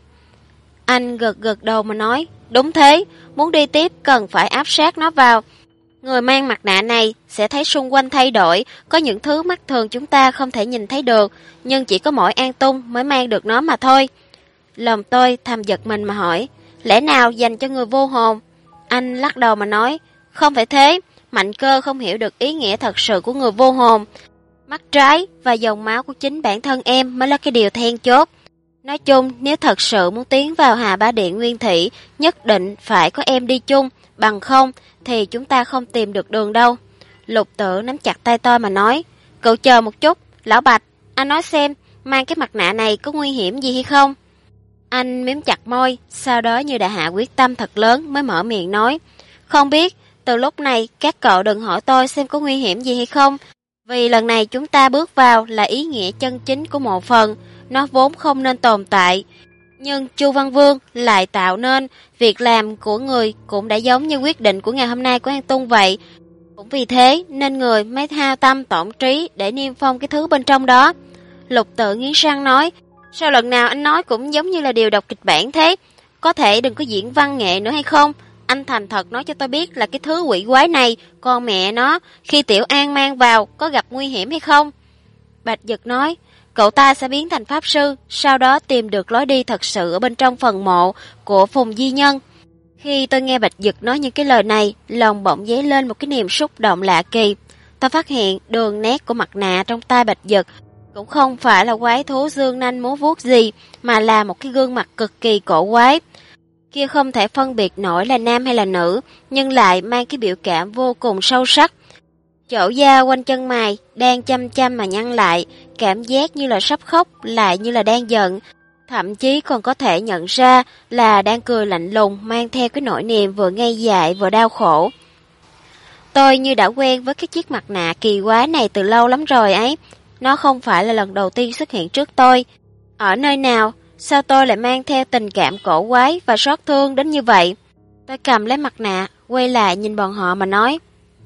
Anh gật gật đầu mà nói, đúng thế, muốn đi tiếp cần phải áp sát nó vào. Người mang mặt nạ này sẽ thấy xung quanh thay đổi, có những thứ mắt thường chúng ta không thể nhìn thấy được, nhưng chỉ có mỗi An Tung mới mang được nó mà thôi. Lòng tôi thầm giật mình mà hỏi, lẽ nào dành cho người vô hồn? Anh lắc đầu mà nói, không phải thế, Mạnh Cơ không hiểu được ý nghĩa thật sự của người vô hồn. Mắt trái và dòng máu của chính bản thân em mới là cái điều then chốt. Nói chung, nếu thật sự muốn tiến vào Hà Bá Điện Nguyên Thủy, nhất định phải có em đi chung, bằng không thì chúng ta không tìm được đường đâu. Lục Tự nắm chặt tay tôi mà nói, cậu chờ một chút, Lão Bạch, anh nói xem, mang cái mặt nạ này có nguy hiểm gì hay không? Anh mím chặt môi, sau đó như đã hạ quyết tâm thật lớn mới mở miệng nói, không biết, từ lúc này các cậu đừng hỏi tôi xem có nguy hiểm gì hay không, vì lần này chúng ta bước vào là ý nghĩa chân chính của một phần, nó vốn không nên tồn tại. Nhưng Chu Văn Vương lại tạo nên, việc làm của người cũng đã giống như quyết định của ngày hôm nay của An Tung vậy. Cũng vì thế nên người mới hao tâm tổn trí để niêm phong cái thứ bên trong đó. Lục Tự nghiến răng nói, sao lần nào anh nói cũng giống như là điều đọc kịch bản thế? Có thể đừng có diễn văn nghệ nữa hay không? Anh thành thật nói cho tôi biết là cái thứ quỷ quái này, con mẹ nó, khi Tiểu An mang vào có gặp nguy hiểm hay không? Bạch Dực nói, cậu ta sẽ biến thành pháp sư, sau đó tìm được lối đi thật sự ở bên trong phần mộ của Phùng Di Nhân. Khi tôi nghe Bạch Dực nói những cái lời này, lòng bỗng dấy lên một cái niềm xúc động lạ kỳ. Tôi phát hiện đường nét của mặt nạ trong tay Bạch Dực cũng không phải là quái thú dương nanh múa vuốt gì, mà là một cái gương mặt cực kỳ cổ quái. Kia không thể phân biệt nổi là nam hay là nữ, nhưng lại mang cái biểu cảm vô cùng sâu sắc. Chỗ da quanh chân mày đang chăm chăm mà nhăn lại, cảm giác như là sắp khóc, lại như là đang giận. Thậm chí còn có thể nhận ra là đang cười lạnh lùng, mang theo cái nỗi niềm vừa ngây dại vừa đau khổ. Tôi như đã quen với cái chiếc mặt nạ kỳ quái này từ lâu lắm rồi ấy. Nó không phải là lần đầu tiên xuất hiện trước tôi. Ở nơi nào, sao tôi lại mang theo tình cảm cổ quái và xót thương đến như vậy? Tôi cầm lấy mặt nạ, quay lại nhìn bọn họ mà nói.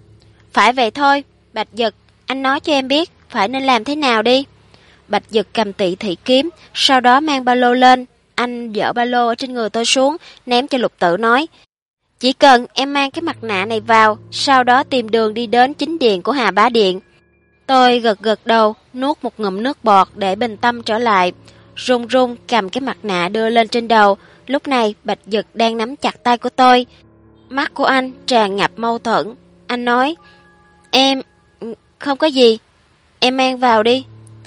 Phải vậy thôi, Bạch Dực, anh nói cho em biết phải nên làm thế nào đi. Bạch Dực cầm tị thị kiếm, sau đó mang ba lô lên. Anh dỡ ba lô ở trên người tôi xuống, ném cho Lục Tự nói. Chỉ cần em mang cái mặt nạ này vào, sau đó tìm đường đi đến chính điện của Hà Bá Điện. Tôi gật gật đầu, nuốt một ngụm nước bọt để bình tâm trở lại. Run run cầm cái mặt nạ đưa lên trên đầu. Lúc này Bạch Dực đang nắm chặt tay của tôi. Mắt của anh tràn ngập mâu thuẫn. Anh nói, em... không có gì, em mang vào đi.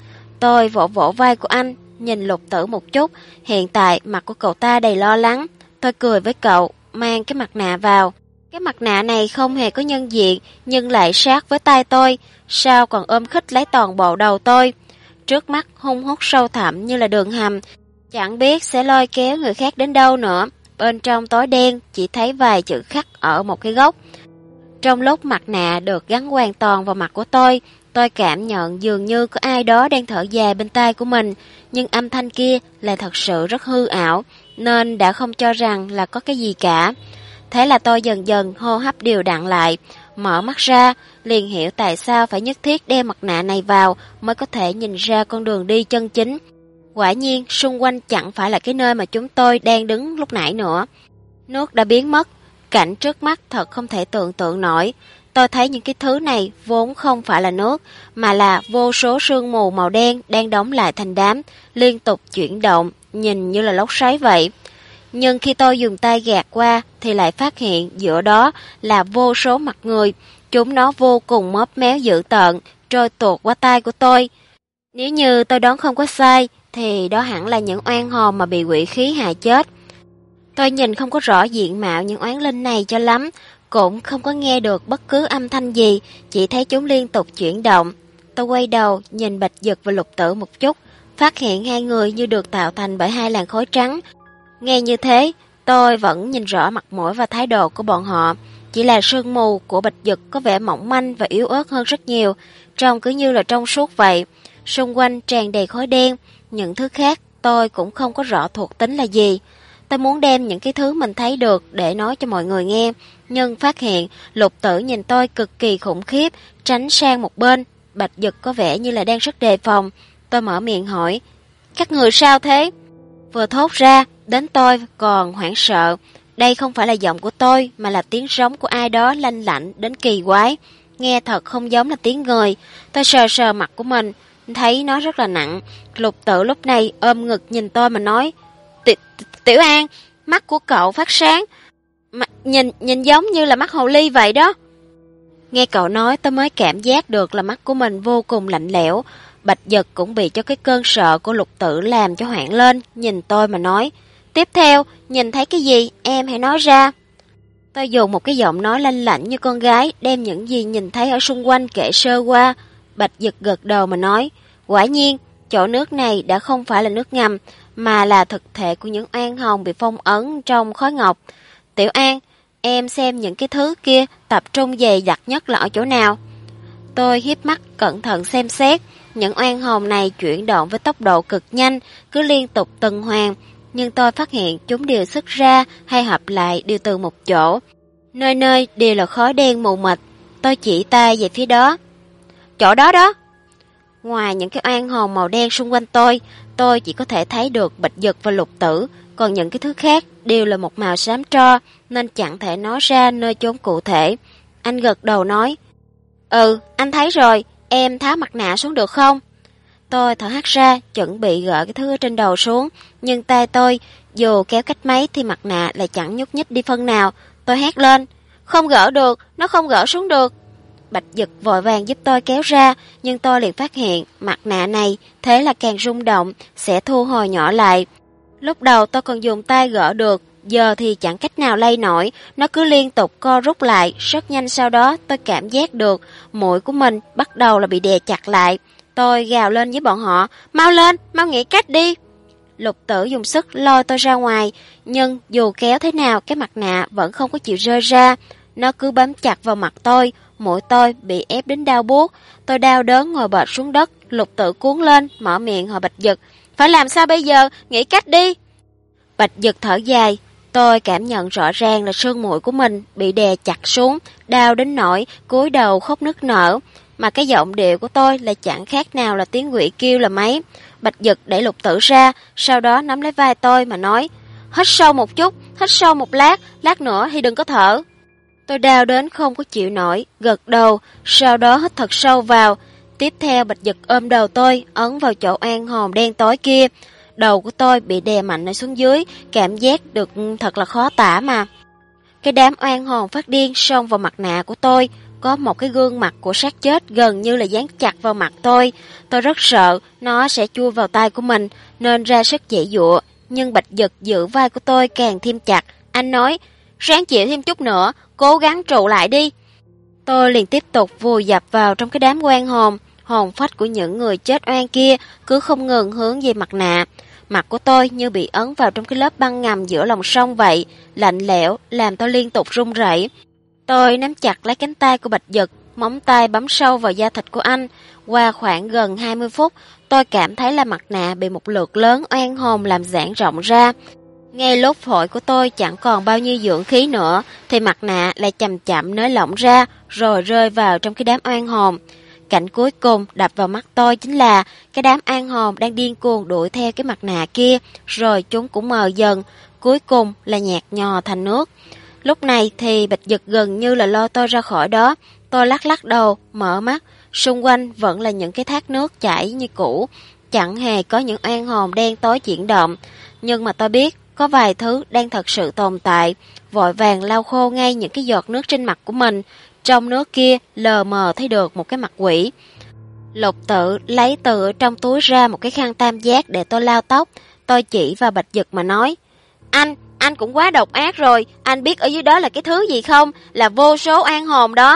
Tôi vỗ vỗ vai của anh, nhìn Lục Tự một chút. Hiện tại mặt của cậu ta đầy lo lắng. Tôi cười với cậu, mang cái mặt nạ vào. Cái mặt nạ này không hề có nhân diện, nhưng lại sát với tay tôi, sao còn ôm khít lấy toàn bộ đầu tôi. Trước mắt hung hút sâu thẳm như là đường hầm, chẳng biết sẽ lôi kéo người khác đến đâu nữa. Bên trong tối đen chỉ thấy vài chữ khắc ở một cái góc. Trong lúc mặt nạ được gắn hoàn toàn vào mặt của tôi cảm nhận dường như có ai đó đang thở dài bên tai của mình, nhưng âm thanh kia là thật sự rất hư ảo, nên đã không cho rằng là có cái gì cả. Thế là tôi dần dần hô hấp đều đặn lại, mở mắt ra, liền hiểu tại sao phải nhất thiết đeo mặt nạ này vào mới có thể nhìn ra con đường đi chân chính. Quả nhiên, xung quanh chẳng phải là cái nơi mà chúng tôi đang đứng lúc nãy nữa. Nước đã biến mất, cảnh trước mắt thật không thể tưởng tượng nổi. Tôi thấy những cái thứ này vốn không phải là nước, mà là vô số sương mù màu đen đang đóng lại thành đám, liên tục chuyển động, nhìn như là lốc xoáy vậy. Nhưng khi tôi dùng tay gạt qua thì lại phát hiện giữa đó là vô số mặt người. Chúng nó vô cùng móp méo dữ tợn, trôi tuột qua tai của tôi. Nếu như tôi đoán không có sai, thì đó hẳn là những oan hồn mà bị quỷ khí hại chết. Tôi nhìn không có rõ diện mạo những oán linh này cho lắm, cũng không có nghe được bất cứ âm thanh gì, chỉ thấy chúng liên tục chuyển động. Tôi quay đầu nhìn Bạch Dực và Lục Tử một chút, phát hiện hai người như được tạo thành bởi hai làn khói trắng. Nghe như thế, tôi vẫn nhìn rõ mặt mũi và thái độ của bọn họ. Chỉ là sương mù của Bạch Dực có vẻ mỏng manh và yếu ớt hơn rất nhiều, trông cứ như là trong suốt vậy. Xung quanh tràn đầy khói đen, những thứ khác tôi cũng không có rõ thuộc tính là gì. Tôi muốn đem những cái thứ mình thấy được để nói cho mọi người nghe, nhưng phát hiện Lục Tử nhìn tôi cực kỳ khủng khiếp, tránh sang một bên. Bạch Dực có vẻ như là đang rất đề phòng. Tôi mở miệng hỏi, các người sao thế? Vừa thốt ra, đến tôi còn hoảng sợ. Đây không phải là giọng của tôi, mà là tiếng rống của ai đó lanh lảnh đến kỳ quái. Nghe thật không giống là tiếng người. Tôi sờ sờ mặt của mình, thấy nó rất là nặng. Lục Tử lúc này ôm ngực nhìn tôi mà nói, Tiểu An, mắt của cậu phát sáng, nhìn giống như là mắt hồ ly vậy đó. Nghe cậu nói tôi mới cảm giác được là mắt của mình vô cùng lạnh lẽo. Bạch Dực cũng bị cho cái cơn sợ của Lục Tử làm cho hoảng lên, nhìn tôi mà nói, tiếp theo, nhìn thấy cái gì, em hãy nói ra. Tôi dùng một cái giọng nói lanh lảnh như con gái, đem những gì nhìn thấy ở xung quanh kể sơ qua. Bạch Dực gật đầu mà nói, quả nhiên, chỗ nước này đã không phải là nước ngầm, mà là thực thể của những oan hồn bị phong ấn trong khói ngọc. Tiểu An, em xem những cái thứ kia tập trung dày đặc nhất là ở chỗ nào? Tôi hiếp mắt cẩn thận xem xét, những oan hồn này chuyển động với tốc độ cực nhanh, cứ liên tục tuần hoàn, nhưng tôi phát hiện chúng đều xuất ra hay hợp lại đều từ một chỗ. Nơi nơi đều là khói đen mù mịt. Tôi chỉ tay về phía đó. Chỗ đó đó. Ngoài những cái oan hồn màu đen xung quanh tôi chỉ có thể thấy được Bạch Dực và Lục Tử, còn những cái thứ khác đều là một màu xám tro, nên chẳng thể nói ra nơi chốn cụ thể. Anh gật đầu nói, anh thấy rồi, em tháo mặt nạ xuống được không? Tôi thở hắt ra, chuẩn bị gỡ cái thứ ở trên đầu xuống, nhưng tay tôi, dù kéo cách mấy thì mặt nạ lại chẳng nhúc nhích đi phân nào. Tôi hét lên, không gỡ được, nó không gỡ xuống được. Bạch Dực vội vàng giúp tôi kéo ra, nhưng tôi liền phát hiện mặt nạ này thế là càng rung động, sẽ thu hồi nhỏ lại. Lúc đầu tôi còn dùng tay gỡ được, giờ thì chẳng cách nào lay nổi, nó cứ liên tục co rút lại. Rất nhanh sau đó tôi cảm giác được mũi của mình bắt đầu là bị đè chặt lại. Tôi gào lên với bọn họ, mau lên, mau nghĩ cách đi. Lục Tử dùng sức lôi tôi ra ngoài, nhưng dù kéo thế nào cái mặt nạ vẫn không có chịu rơi ra. Nó cứ bám chặt vào mặt tôi, mũi tôi bị ép đến đau buốt. Tôi đau đớn ngồi bệt xuống đất. Lục Tử cuốn lên, mở miệng hỏi Bạch Dực, phải làm sao bây giờ, nghĩ cách đi. Bạch Dực thở dài. Tôi cảm nhận rõ ràng là xương mũi của mình bị đè chặt xuống, đau đến nỗi cúi đầu khóc nức nở. Mà cái giọng điệu của tôi là chẳng khác nào là tiếng quỷ kêu là mấy. Bạch Dực đẩy Lục Tử ra, sau đó nắm lấy vai tôi mà nói, hít sâu một chút, hít sâu một lát nữa thì đừng có thở. Tôi đau đến không có chịu nổi, gật đầu, sau đó hít thật sâu vào. Tiếp theo Bạch Dực ôm đầu tôi, ấn vào chỗ oan hồn đen tối kia. Đầu của tôi bị đè mạnh xuống dưới, cảm giác được thật là khó tả mà. Cái đám oan hồn phát điên xông vào mặt nạ của tôi. Có một cái gương mặt của xác chết gần như là dán chặt vào mặt tôi. Tôi rất sợ nó sẽ chui vào tay của mình, nên ra sức giãy giụa. Nhưng Bạch Dực giữ vai của tôi càng thêm chặt. Anh nói, ráng chịu thêm chút nữa, cố gắng trụ lại đi. Tôi liền tiếp tục vùi dập vào trong cái đám oan hồn. Hồn phách của những người chết oan kia cứ không ngừng hướng về mặt nạ. Mặt của tôi như bị ấn vào trong cái lớp băng ngầm giữa lòng sông vậy, lạnh lẽo làm tôi liên tục run rẩy. Tôi nắm chặt lấy cánh tay của Bạch Dực, móng tay bấm sâu vào da thịt của anh. Qua khoảng gần 20 phút, tôi cảm thấy là mặt nạ bị một lượt lớn oan hồn làm giãn rộng ra. Ngay lúc phổi của tôi chẳng còn bao nhiêu dưỡng khí nữa, thì mặt nạ lại chậm chậm nới lỏng ra, rồi rơi vào trong cái đám oan hồn. Cảnh cuối cùng đập vào mắt tôi chính là cái đám oan hồn đang điên cuồng đuổi theo cái mặt nạ kia, rồi chúng cũng mờ dần, cuối cùng là nhạt nhòa thành nước. Lúc này thì Bạch Dực gần như là lôi tôi ra khỏi đó. Tôi lắc lắc đầu, mở mắt, xung quanh vẫn là những cái thác nước chảy như cũ, chẳng hề có những oan hồn đen tối chuyển động. Nhưng mà tôi biết có vài thứ đang thật sự tồn tại, vội vàng lau khô ngay những cái giọt nước trên mặt của mình. Trong nước kia lờ mờ thấy được một cái mặt quỷ. Lục Tự lấy từ trong túi ra một cái khăn tam giác để tôi lau tóc. Tôi chỉ vào Bạch Dực mà nói, anh cũng quá độc ác rồi, anh biết ở dưới đó là cái thứ gì không? Là vô số oan hồn đó.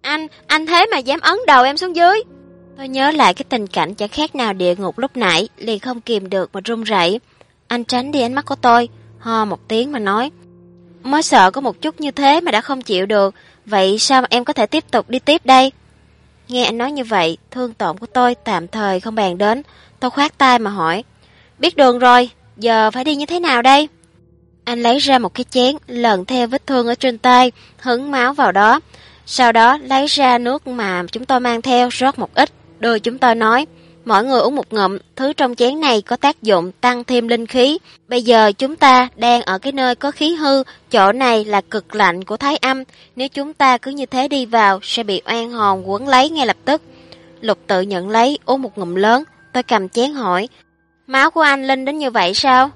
Anh thế mà dám ấn đầu em xuống dưới. Tôi nhớ lại cái tình cảnh chẳng khác nào địa ngục lúc nãy, liền không kìm được mà run rẩy. Anh tránh đi ánh mắt của tôi, ho một tiếng mà nói, mới sợ có một chút như thế mà đã không chịu được, vậy sao mà em có thể tiếp tục đi tiếp đây? Nghe anh nói như vậy, thương tổn của tôi tạm thời không bàn đến. Tôi khoát tay mà hỏi, biết đường rồi, giờ phải đi như thế nào đây? Anh lấy ra một cái chén, lần theo vết thương ở trên tay, hứng máu vào đó. Sau đó lấy ra nước mà chúng tôi mang theo, rót một ít, đưa chúng tôi nói, mỗi người uống một ngụm, thứ trong chén này có tác dụng tăng thêm linh khí. Bây giờ chúng ta đang ở cái nơi có khí hư, chỗ này là cực lạnh của Thái Âm, nếu chúng ta cứ như thế đi vào sẽ bị oan hồn quấn lấy ngay lập tức. Lục Tự nhận lấy, uống một ngụm lớn. Tôi cầm chén hỏi, máu của anh linh đến như vậy sao?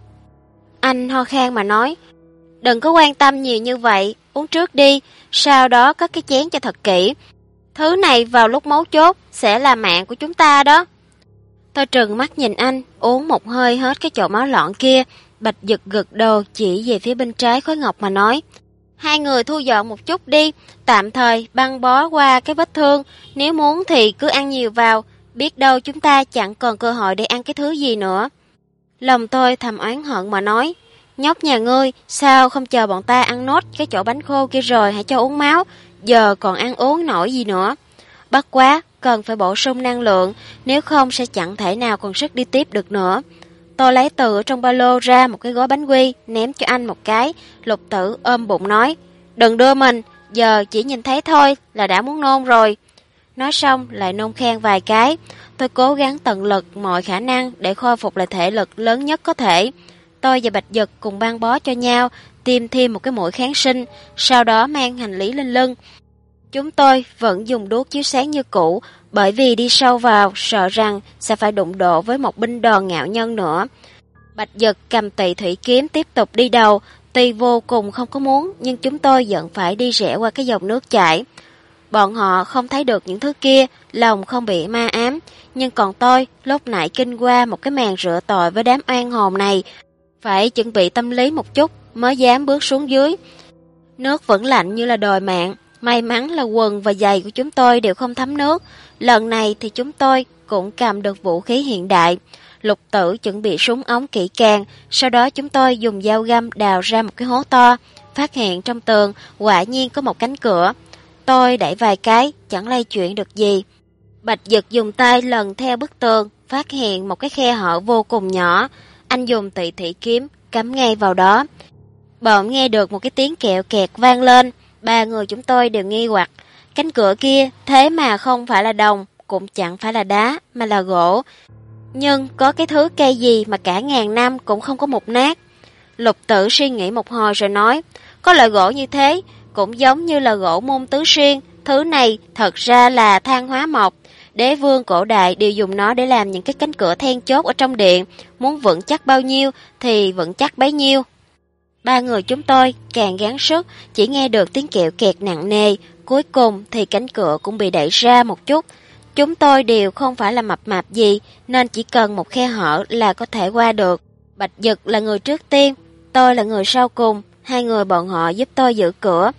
Anh ho khan mà nói, đừng có quan tâm nhiều như vậy, uống trước đi, sau đó cất cái chén cho thật kỹ. Thứ này vào lúc mấu chốt sẽ là mạng của chúng ta đó. Tôi trừng mắt nhìn anh, uống một hơi hết cái chỗ máu lọn kia. Bạch Dực gật đầu chỉ về phía bên trái khối ngọc mà nói, hai người thu dọn một chút đi, tạm thời băng bó qua cái vết thương, nếu muốn thì cứ ăn nhiều vào, biết đâu chúng ta chẳng còn cơ hội để ăn cái thứ gì nữa. Lòng tôi thầm oán hận mà nói, nhóc nhà ngươi, sao không chờ bọn ta ăn nốt cái chỗ bánh khô kia rồi hãy cho uống máu, giờ còn ăn uống nổi gì nữa. Bất quá, cần phải bổ sung năng lượng, nếu không sẽ chẳng thể nào còn sức đi tiếp được nữa. Tôi lấy từ trong ba lô ra một cái gói bánh quy, ném cho anh một cái. Lục Tự ôm bụng nói, đừng đưa mình, giờ chỉ nhìn thấy thôi là đã muốn nôn rồi. Nói xong lại nôn khan vài cái. Tôi cố gắng tận lực mọi khả năng để khôi phục lại thể lực lớn nhất có thể. Tôi và Bạch Dực cùng băng bó cho nhau, tiêm thêm một cái mũi kháng sinh, sau đó mang hành lý lên lưng. Chúng tôi vẫn dùng đuốc chiếu sáng như cũ, bởi vì đi sâu vào sợ rằng sẽ phải đụng độ với một binh đoàn ngạo nhân nữa. Bạch Dực cầm Tỵ thủy kiếm tiếp tục đi đầu, tuy vô cùng không có muốn nhưng chúng tôi vẫn phải đi rẽ qua cái dòng nước chảy. Bọn họ không thấy được những thứ kia, lòng không bị ma ám, nhưng còn tôi lúc nãy kinh qua một cái màn rửa tội với đám oan hồn này, phải chuẩn bị tâm lý một chút mới dám bước xuống dưới. Nước vẫn lạnh như là đòi mạng, may mắn là quần và giày của chúng tôi đều không thấm nước. Lần này thì chúng tôi cũng cầm được vũ khí hiện đại. Lục Tự chuẩn bị súng ống kỹ càng, sau đó chúng tôi dùng dao găm đào ra một cái hố to, phát hiện trong tường quả nhiên có một cánh cửa. Tôi đẩy vài cái, chẳng lay chuyển được gì. Bạch Dực dùng tay lần theo bức tường, phát hiện một cái khe hở vô cùng nhỏ. Anh dùng Tỵ thủy kiếm cắm ngay vào đó. Bỗng nghe được một cái tiếng kẹo kẹt vang lên. Ba người chúng tôi đều nghi hoặc. Cánh cửa kia thế mà không phải là đồng, cũng chẳng phải là đá, mà là gỗ. Nhưng có cái thứ cây gì mà cả ngàn năm cũng không có mục nát. Lục Tự suy nghĩ một hồi rồi nói, có loại gỗ như thế, cũng giống như là gỗ Môn Tứ Xuyên. Thứ này thật ra là than hóa mộc. Đế vương cổ đại đều dùng nó để làm những cái cánh cửa then chốt ở trong điện. Muốn vững chắc bao nhiêu thì vững chắc bấy nhiêu. Ba người chúng tôi càng gắng sức, chỉ nghe được tiếng kẹo kẹt nặng nề. Cuối cùng thì cánh cửa cũng bị đẩy ra một chút. Chúng tôi đều không phải là mập mạp gì, nên chỉ cần một khe hở là có thể qua được. Bạch Dực là người trước tiên, tôi là người sau cùng. Hai người bọn họ giúp tôi giữ cửa.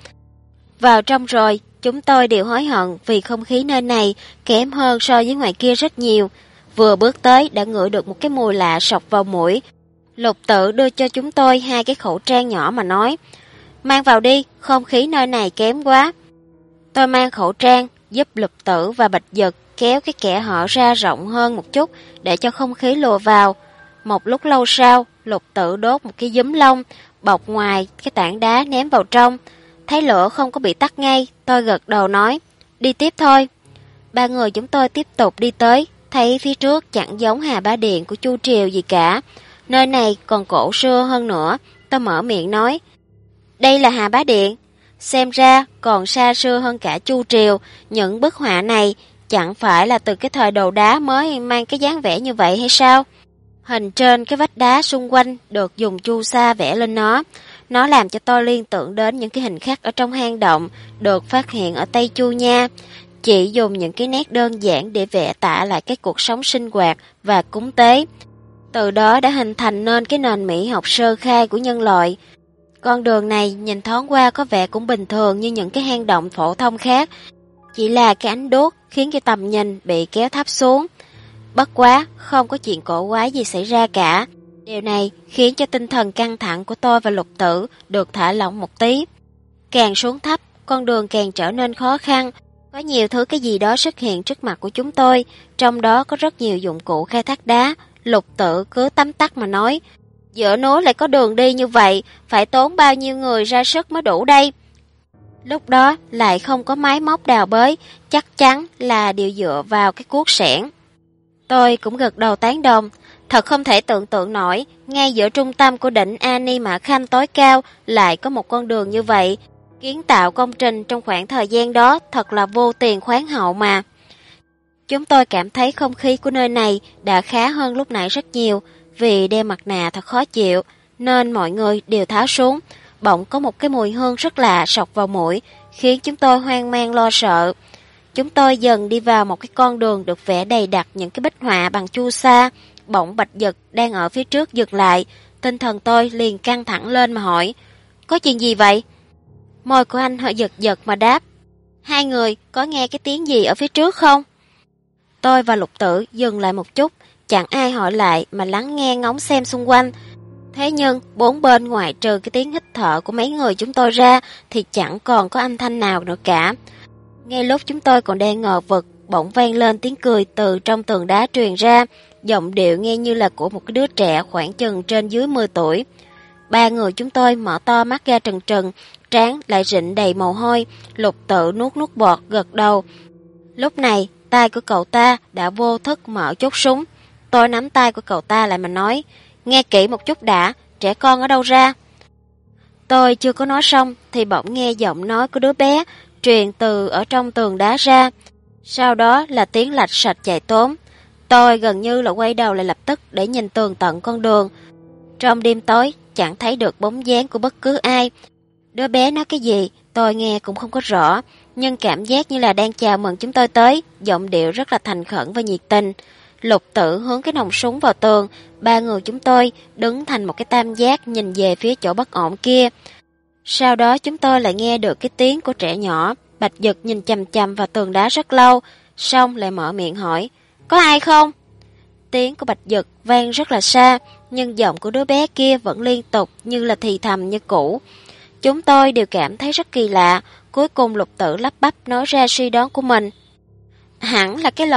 Vào trong rồi, chúng tôi đều hối hận vì không khí nơi này kém hơn so với ngoài kia rất nhiều. Vừa bước tới đã ngửi được một cái mùi lạ sộc vào mũi. Lục Tự đưa cho chúng tôi hai cái khẩu trang nhỏ mà nói, mang vào đi, không khí nơi này kém quá. Tôi mang khẩu trang, giúp Lục Tự và Bạch Dực kéo cái kẽ hở ra rộng hơn một chút để cho không khí lùa vào. Một lúc lâu sau, Lục Tự đốt một cái giúm lông, bọc ngoài cái tảng đá ném vào trong. Thấy lửa không có bị tắt ngay, tôi gật đầu nói, đi tiếp thôi. Ba người chúng tôi tiếp tục đi tới, thấy phía trước chẳng giống Hà Bá Điện của Chu Triều gì cả. Nơi này còn cổ xưa hơn nữa. Tôi mở miệng nói, đây là Hà Bá Điện. Xem ra còn xa xưa hơn cả Chu Triều. Những bức họa này chẳng phải là từ cái thời đầu đá mới mang cái dáng vẻ như vậy hay sao? Hình trên cái vách đá xung quanh được dùng chu sa vẽ lên nó. Nó làm cho tôi liên tưởng đến những cái hình khắc ở trong hang động được phát hiện ở Tây Chu Nha. chỉ dùng những cái nét đơn giản để vẽ tả lại cái cuộc sống sinh hoạt và cúng tế. Từ đó đã hình thành nên cái nền mỹ học sơ khai của nhân loại. Con đường này nhìn thoáng qua có vẻ cũng bình thường như những cái hang động phổ thông khác, chỉ là cái ánh đuốc khiến cho tầm nhìn bị kéo thấp xuống. Bất quá, không có chuyện cổ quái gì xảy ra cả. Điều này khiến cho tinh thần căng thẳng của tôi và Lục Tử được thả lỏng một tí. Càng xuống thấp, con đường càng trở nên khó khăn. Có nhiều thứ cái gì đó xuất hiện trước mặt của chúng tôi, trong đó có rất nhiều dụng cụ khai thác đá. Lục Tử cứ tấm tắc mà nói, giữa núi lại có đường đi như vậy, phải tốn bao nhiêu người ra sức mới đủ đây. Lúc đó lại không có máy móc đào bới, chắc chắn là đều dựa vào cái cuốc xẻng. Tôi cũng gật đầu tán đồng, thật không thể tưởng tượng nổi, ngay giữa trung tâm của đỉnh Ani Mã Khanh tối cao lại có một con đường như vậy. Kiến tạo công trình trong khoảng thời gian đó thật là vô tiền khoáng hậu mà. Chúng tôi cảm thấy không khí của nơi này đã khá hơn lúc nãy rất nhiều, vì đeo mặt nạ thật khó chịu, nên mọi người đều tháo xuống. Bỗng có một cái mùi hương rất lạ sộc vào mũi, khiến chúng tôi hoang mang lo sợ. Chúng tôi dần đi vào một cái con đường được vẽ đầy đặc những cái bích họa bằng chu sa. Bỗng Bạch Dực đang ở phía trước dừng lại, tinh thần tôi liền căng thẳng lên mà hỏi, có chuyện gì vậy? Môi của anh hơi giật giật mà đáp, hai người có nghe cái tiếng gì ở phía trước không? Tôi và Lục Tử dừng lại một chút, chẳng ai hỏi lại mà lắng nghe ngóng xem xung quanh. Thế nhưng bốn bên ngoại trừ cái tiếng hít thở của mấy người chúng tôi ra thì chẳng còn có âm thanh nào nữa cả. Ngay lúc chúng tôi còn đang ngờ vực, bỗng vang lên tiếng cười từ trong tường đá truyền ra, giọng điệu nghe như là của một cái đứa trẻ khoảng chừng trên dưới 10 tuổi. Ba người chúng tôi mở to mắt ra trừng trừng, trán lại rịn đầy mồ hôi. Lục Tự nuốt nuốt bọt gật đầu. Lúc này tay của cậu ta đã vô thức mở chốt súng. Tôi nắm tay của cậu ta lại mà nói, nghe kỹ một chút đã, trẻ con ở đâu ra? Tôi chưa có nói xong thì bỗng nghe giọng nói của đứa bé truyền từ ở trong tường đá ra. Sau đó là tiếng lạch sạch chạy tốn. Tôi gần như là quay đầu lại lập tức để nhìn tường tận con đường. Trong đêm tối chẳng thấy được bóng dáng của bất cứ ai. Đứa bé nói cái gì tôi nghe cũng không có rõ, nhưng cảm giác như là đang chào mừng chúng tôi tới, giọng điệu rất là thành khẩn và nhiệt tình. Lục Tử hướng cái nòng súng vào tường, ba người chúng tôi đứng thành một cái tam giác nhìn về phía chỗ bất ổn kia. Sau đó chúng tôi lại nghe được cái tiếng của trẻ nhỏ. Bạch Dực nhìn chằm chằm vào tường đá rất lâu, xong lại mở miệng hỏi, có ai không? Tiếng của Bạch Dực vang rất là xa, nhưng giọng của đứa bé kia vẫn liên tục như là thì thầm như cũ. Chúng tôi đều cảm thấy rất kỳ lạ. Cuối cùng Lục Tử lắp bắp nói ra suy đoán của mình. Hẳn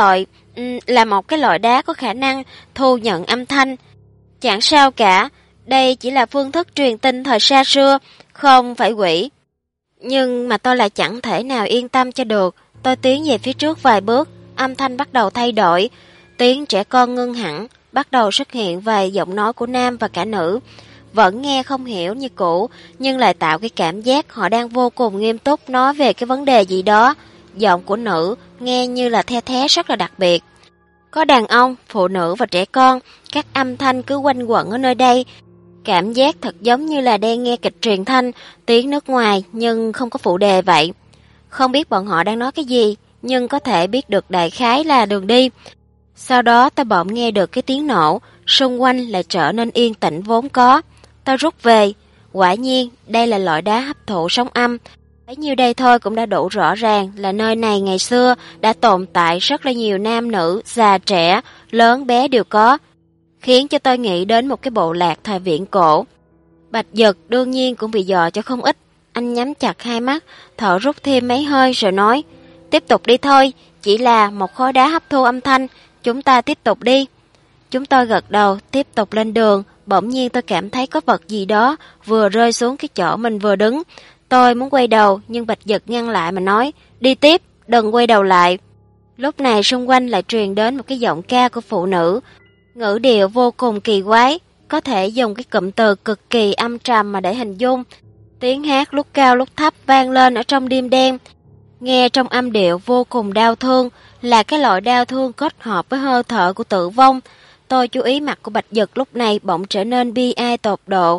là một cái loại đá có khả năng thu nhận âm thanh. Chẳng sao cả, đây chỉ là phương thức truyền tin thời xa xưa, không phải quỷ. Nhưng mà tôi lại chẳng thể nào yên tâm cho được. Tôi tiến về phía trước vài bước, âm thanh bắt đầu thay đổi. Tiếng trẻ con ngưng hẳn, bắt đầu xuất hiện vài giọng nói của nam và cả nữ. Vẫn nghe không hiểu như cũ, nhưng lại tạo cái cảm giác họ đang vô cùng nghiêm túc nói về cái vấn đề gì đó. Giọng của nữ nghe như là the thé rất là đặc biệt. Có đàn ông, phụ nữ và trẻ con, các âm thanh cứ quanh quẩn ở nơi đây. Cảm giác thật giống như là đang nghe kịch truyền thanh, tiếng nước ngoài nhưng không có phụ đề vậy. Không biết bọn họ đang nói cái gì, nhưng có thể biết được đại khái là đường đi. Sau đó tôi bỗng nghe được cái tiếng nổ, xung quanh lại trở nên yên tĩnh vốn có. Tôi rút về, quả nhiên đây là loại đá hấp thụ sóng âm. Bấy nhiêu đây thôi cũng đã đủ rõ ràng là nơi này ngày xưa đã tồn tại rất là nhiều nam nữ, già trẻ, lớn bé đều có, khiến cho tôi nghĩ đến một cái bộ lạc thời viễn cổ. Bạch Dực đương nhiên cũng bị dò cho không ít. Anh nhắm chặt hai mắt, thở rút thêm mấy hơi rồi nói, tiếp tục đi thôi, chỉ là một khối đá hấp thu âm thanh, chúng ta tiếp tục đi. Chúng tôi gật đầu, tiếp tục lên đường. Bỗng nhiên tôi cảm thấy có vật gì đó vừa rơi xuống cái chỗ mình vừa đứng. Tôi muốn quay đầu, nhưng Bạch Dực ngăn lại mà nói, đi tiếp, đừng quay đầu lại. Lúc này xung quanh lại truyền đến một cái giọng ca của phụ nữ. Ngữ điệu vô cùng kỳ quái, có thể dùng cái cụm từ cực kỳ âm trầm mà để hình dung. Tiếng hát lúc cao lúc thấp vang lên ở trong đêm đen. Nghe trong âm điệu vô cùng đau thương, là cái loại đau thương kết hợp với hơi thở của tử vong. Tôi chú ý mặt của Bạch Dực lúc này bỗng trở nên bi ai tột độ.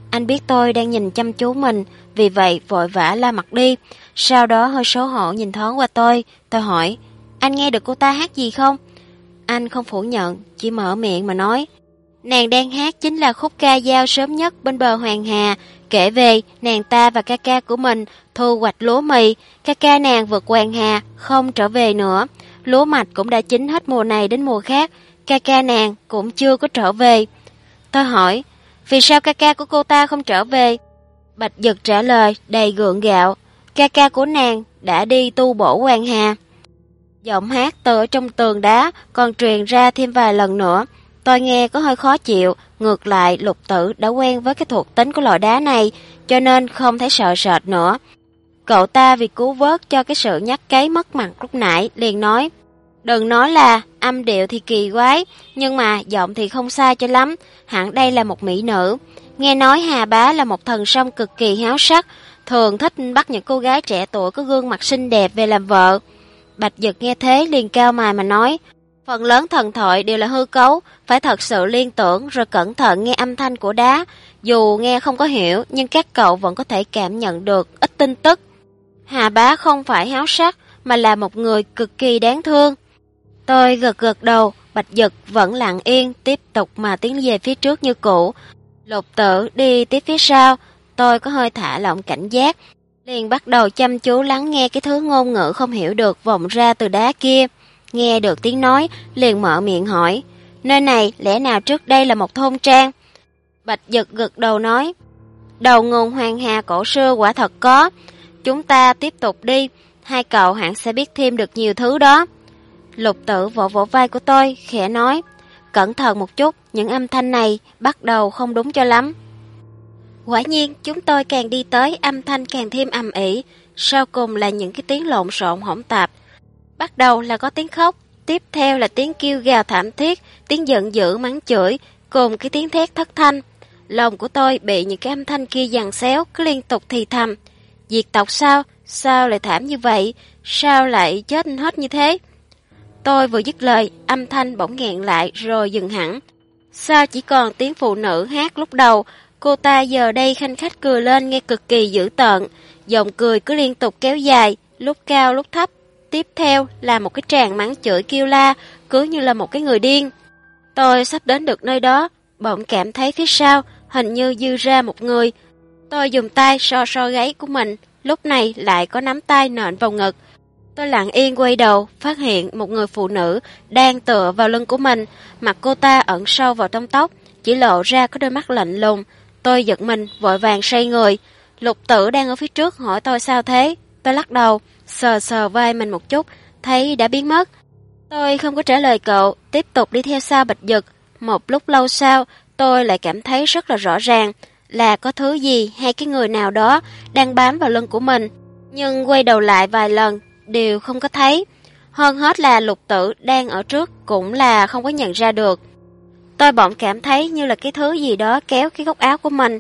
Anh biết tôi đang nhìn chăm chú mình, vì vậy vội vã la mặt đi. Sau đó hơi xấu hổ nhìn thoáng qua tôi hỏi, anh nghe được cô ta hát gì không? Anh không phủ nhận, chỉ mở miệng mà nói, nàng đang hát chính là khúc ca dao sớm nhất bên bờ Hoàng Hà, kể về nàng ta và ca ca của mình thu hoạch lúa mì, ca ca nàng vượt Hoàng Hà không trở về nữa, lúa mạch cũng đã chín hết mùa này đến mùa khác, ca ca nàng cũng chưa có trở về. Tôi hỏi, vì sao ca ca của cô ta không trở về? Bạch Dực trả lời đầy gượng gạo, ca ca của nàng đã đi tu bổ Hoàng Hà. Giọng hát từ ở trong tường đá còn truyền ra thêm vài lần nữa. Tôi nghe có hơi khó chịu, ngược lại Lục Tử đã quen với cái thuộc tính của loại đá này, cho nên không thấy sợ sệt nữa. Cậu ta vì cứu vớt cho cái sự nhắc cấy mất mặt lúc nãy, liền nói, đừng nói là âm điệu thì kỳ quái, nhưng mà giọng thì không sai cho lắm, hẳn đây là một mỹ nữ. Nghe nói Hà Bá là một thần sông cực kỳ háo sắc, thường thích bắt những cô gái trẻ tuổi có gương mặt xinh đẹp về làm vợ. Bạch Dực nghe thế liền cao mày mà nói, phần lớn thần thoại đều là hư cấu, phải thật sự liên tưởng rồi cẩn thận nghe âm thanh của đá. Dù nghe không có hiểu, nhưng các cậu vẫn có thể cảm nhận được ít tin tức. Hà Bá không phải háo sắc, mà là một người cực kỳ đáng thương. Tôi gật gật đầu, Bạch Dực vẫn lặng yên, tiếp tục mà tiến về phía trước như cũ. Lục Tử đi tiếp phía sau, tôi có hơi thả lỏng cảnh giác, liền bắt đầu chăm chú lắng nghe cái thứ ngôn ngữ không hiểu được vọng ra từ đá kia. Nghe được tiếng nói, liền mở miệng hỏi, nơi này lẽ nào trước đây là một thôn trang? Bạch Dực gật đầu nói, đầu nguồn Hoàng Hà cổ xưa quả thật có, chúng ta tiếp tục đi, hai cậu hẳn sẽ biết thêm được nhiều thứ đó. Lục Tử vỗ vỗ vai của tôi, khẽ nói, cẩn thận một chút, những âm thanh này bắt đầu không đúng cho lắm. Quả nhiên, chúng tôi càng đi tới, âm thanh càng thêm ầm ĩ, sau cùng là những cái tiếng lộn xộn hỗn tạp. Bắt đầu là có tiếng khóc, tiếp theo là tiếng kêu gào thảm thiết, tiếng giận dữ mắng chửi, cùng cái tiếng thét thất thanh. Lòng của tôi bị những cái âm thanh kia giằng xéo, cứ liên tục thì thầm. Diệt tộc sao? Sao lại thảm như vậy? Sao lại chết hết như thế? Tôi vừa dứt lời, âm thanh bỗng nghẹn lại rồi dừng hẳn. Sao chỉ còn tiếng phụ nữ hát lúc đầu? Cô ta giờ đây khanh khách cười lên nghe cực kỳ dữ tợn. Giọng cười cứ liên tục kéo dài, lúc cao lúc thấp. Tiếp theo là một cái tràng mắng chửi kêu la, cứ như là một cái người điên. Tôi sắp đến được nơi đó, bỗng cảm thấy phía sau hình như dư ra một người. Tôi dùng tay so so gáy của mình, lúc này lại có nắm tay nện vào ngực. Tôi lặng yên quay đầu, phát hiện một người phụ nữ đang tựa vào lưng của mình, mặt cô ta ẩn sâu vào trong tóc, chỉ lộ ra có đôi mắt lạnh lùng. Tôi giật mình, vội vàng xoay người. Lục Tử đang ở phía trước hỏi tôi sao thế. Tôi lắc đầu, sờ sờ vai mình một chút, thấy đã biến mất. Tôi không có trả lời cậu, tiếp tục đi theo sau Bạch Dực. Một lúc lâu sau, tôi lại cảm thấy rất là rõ ràng là có thứ gì hay cái người nào đó đang bám vào lưng của mình. Nhưng quay đầu lại vài lần, đều không có thấy. Hơn hết là Lục Tử đang ở trước cũng là không có nhận ra được. Tôi bỗng cảm thấy như là cái thứ gì đó kéo cái góc áo của mình.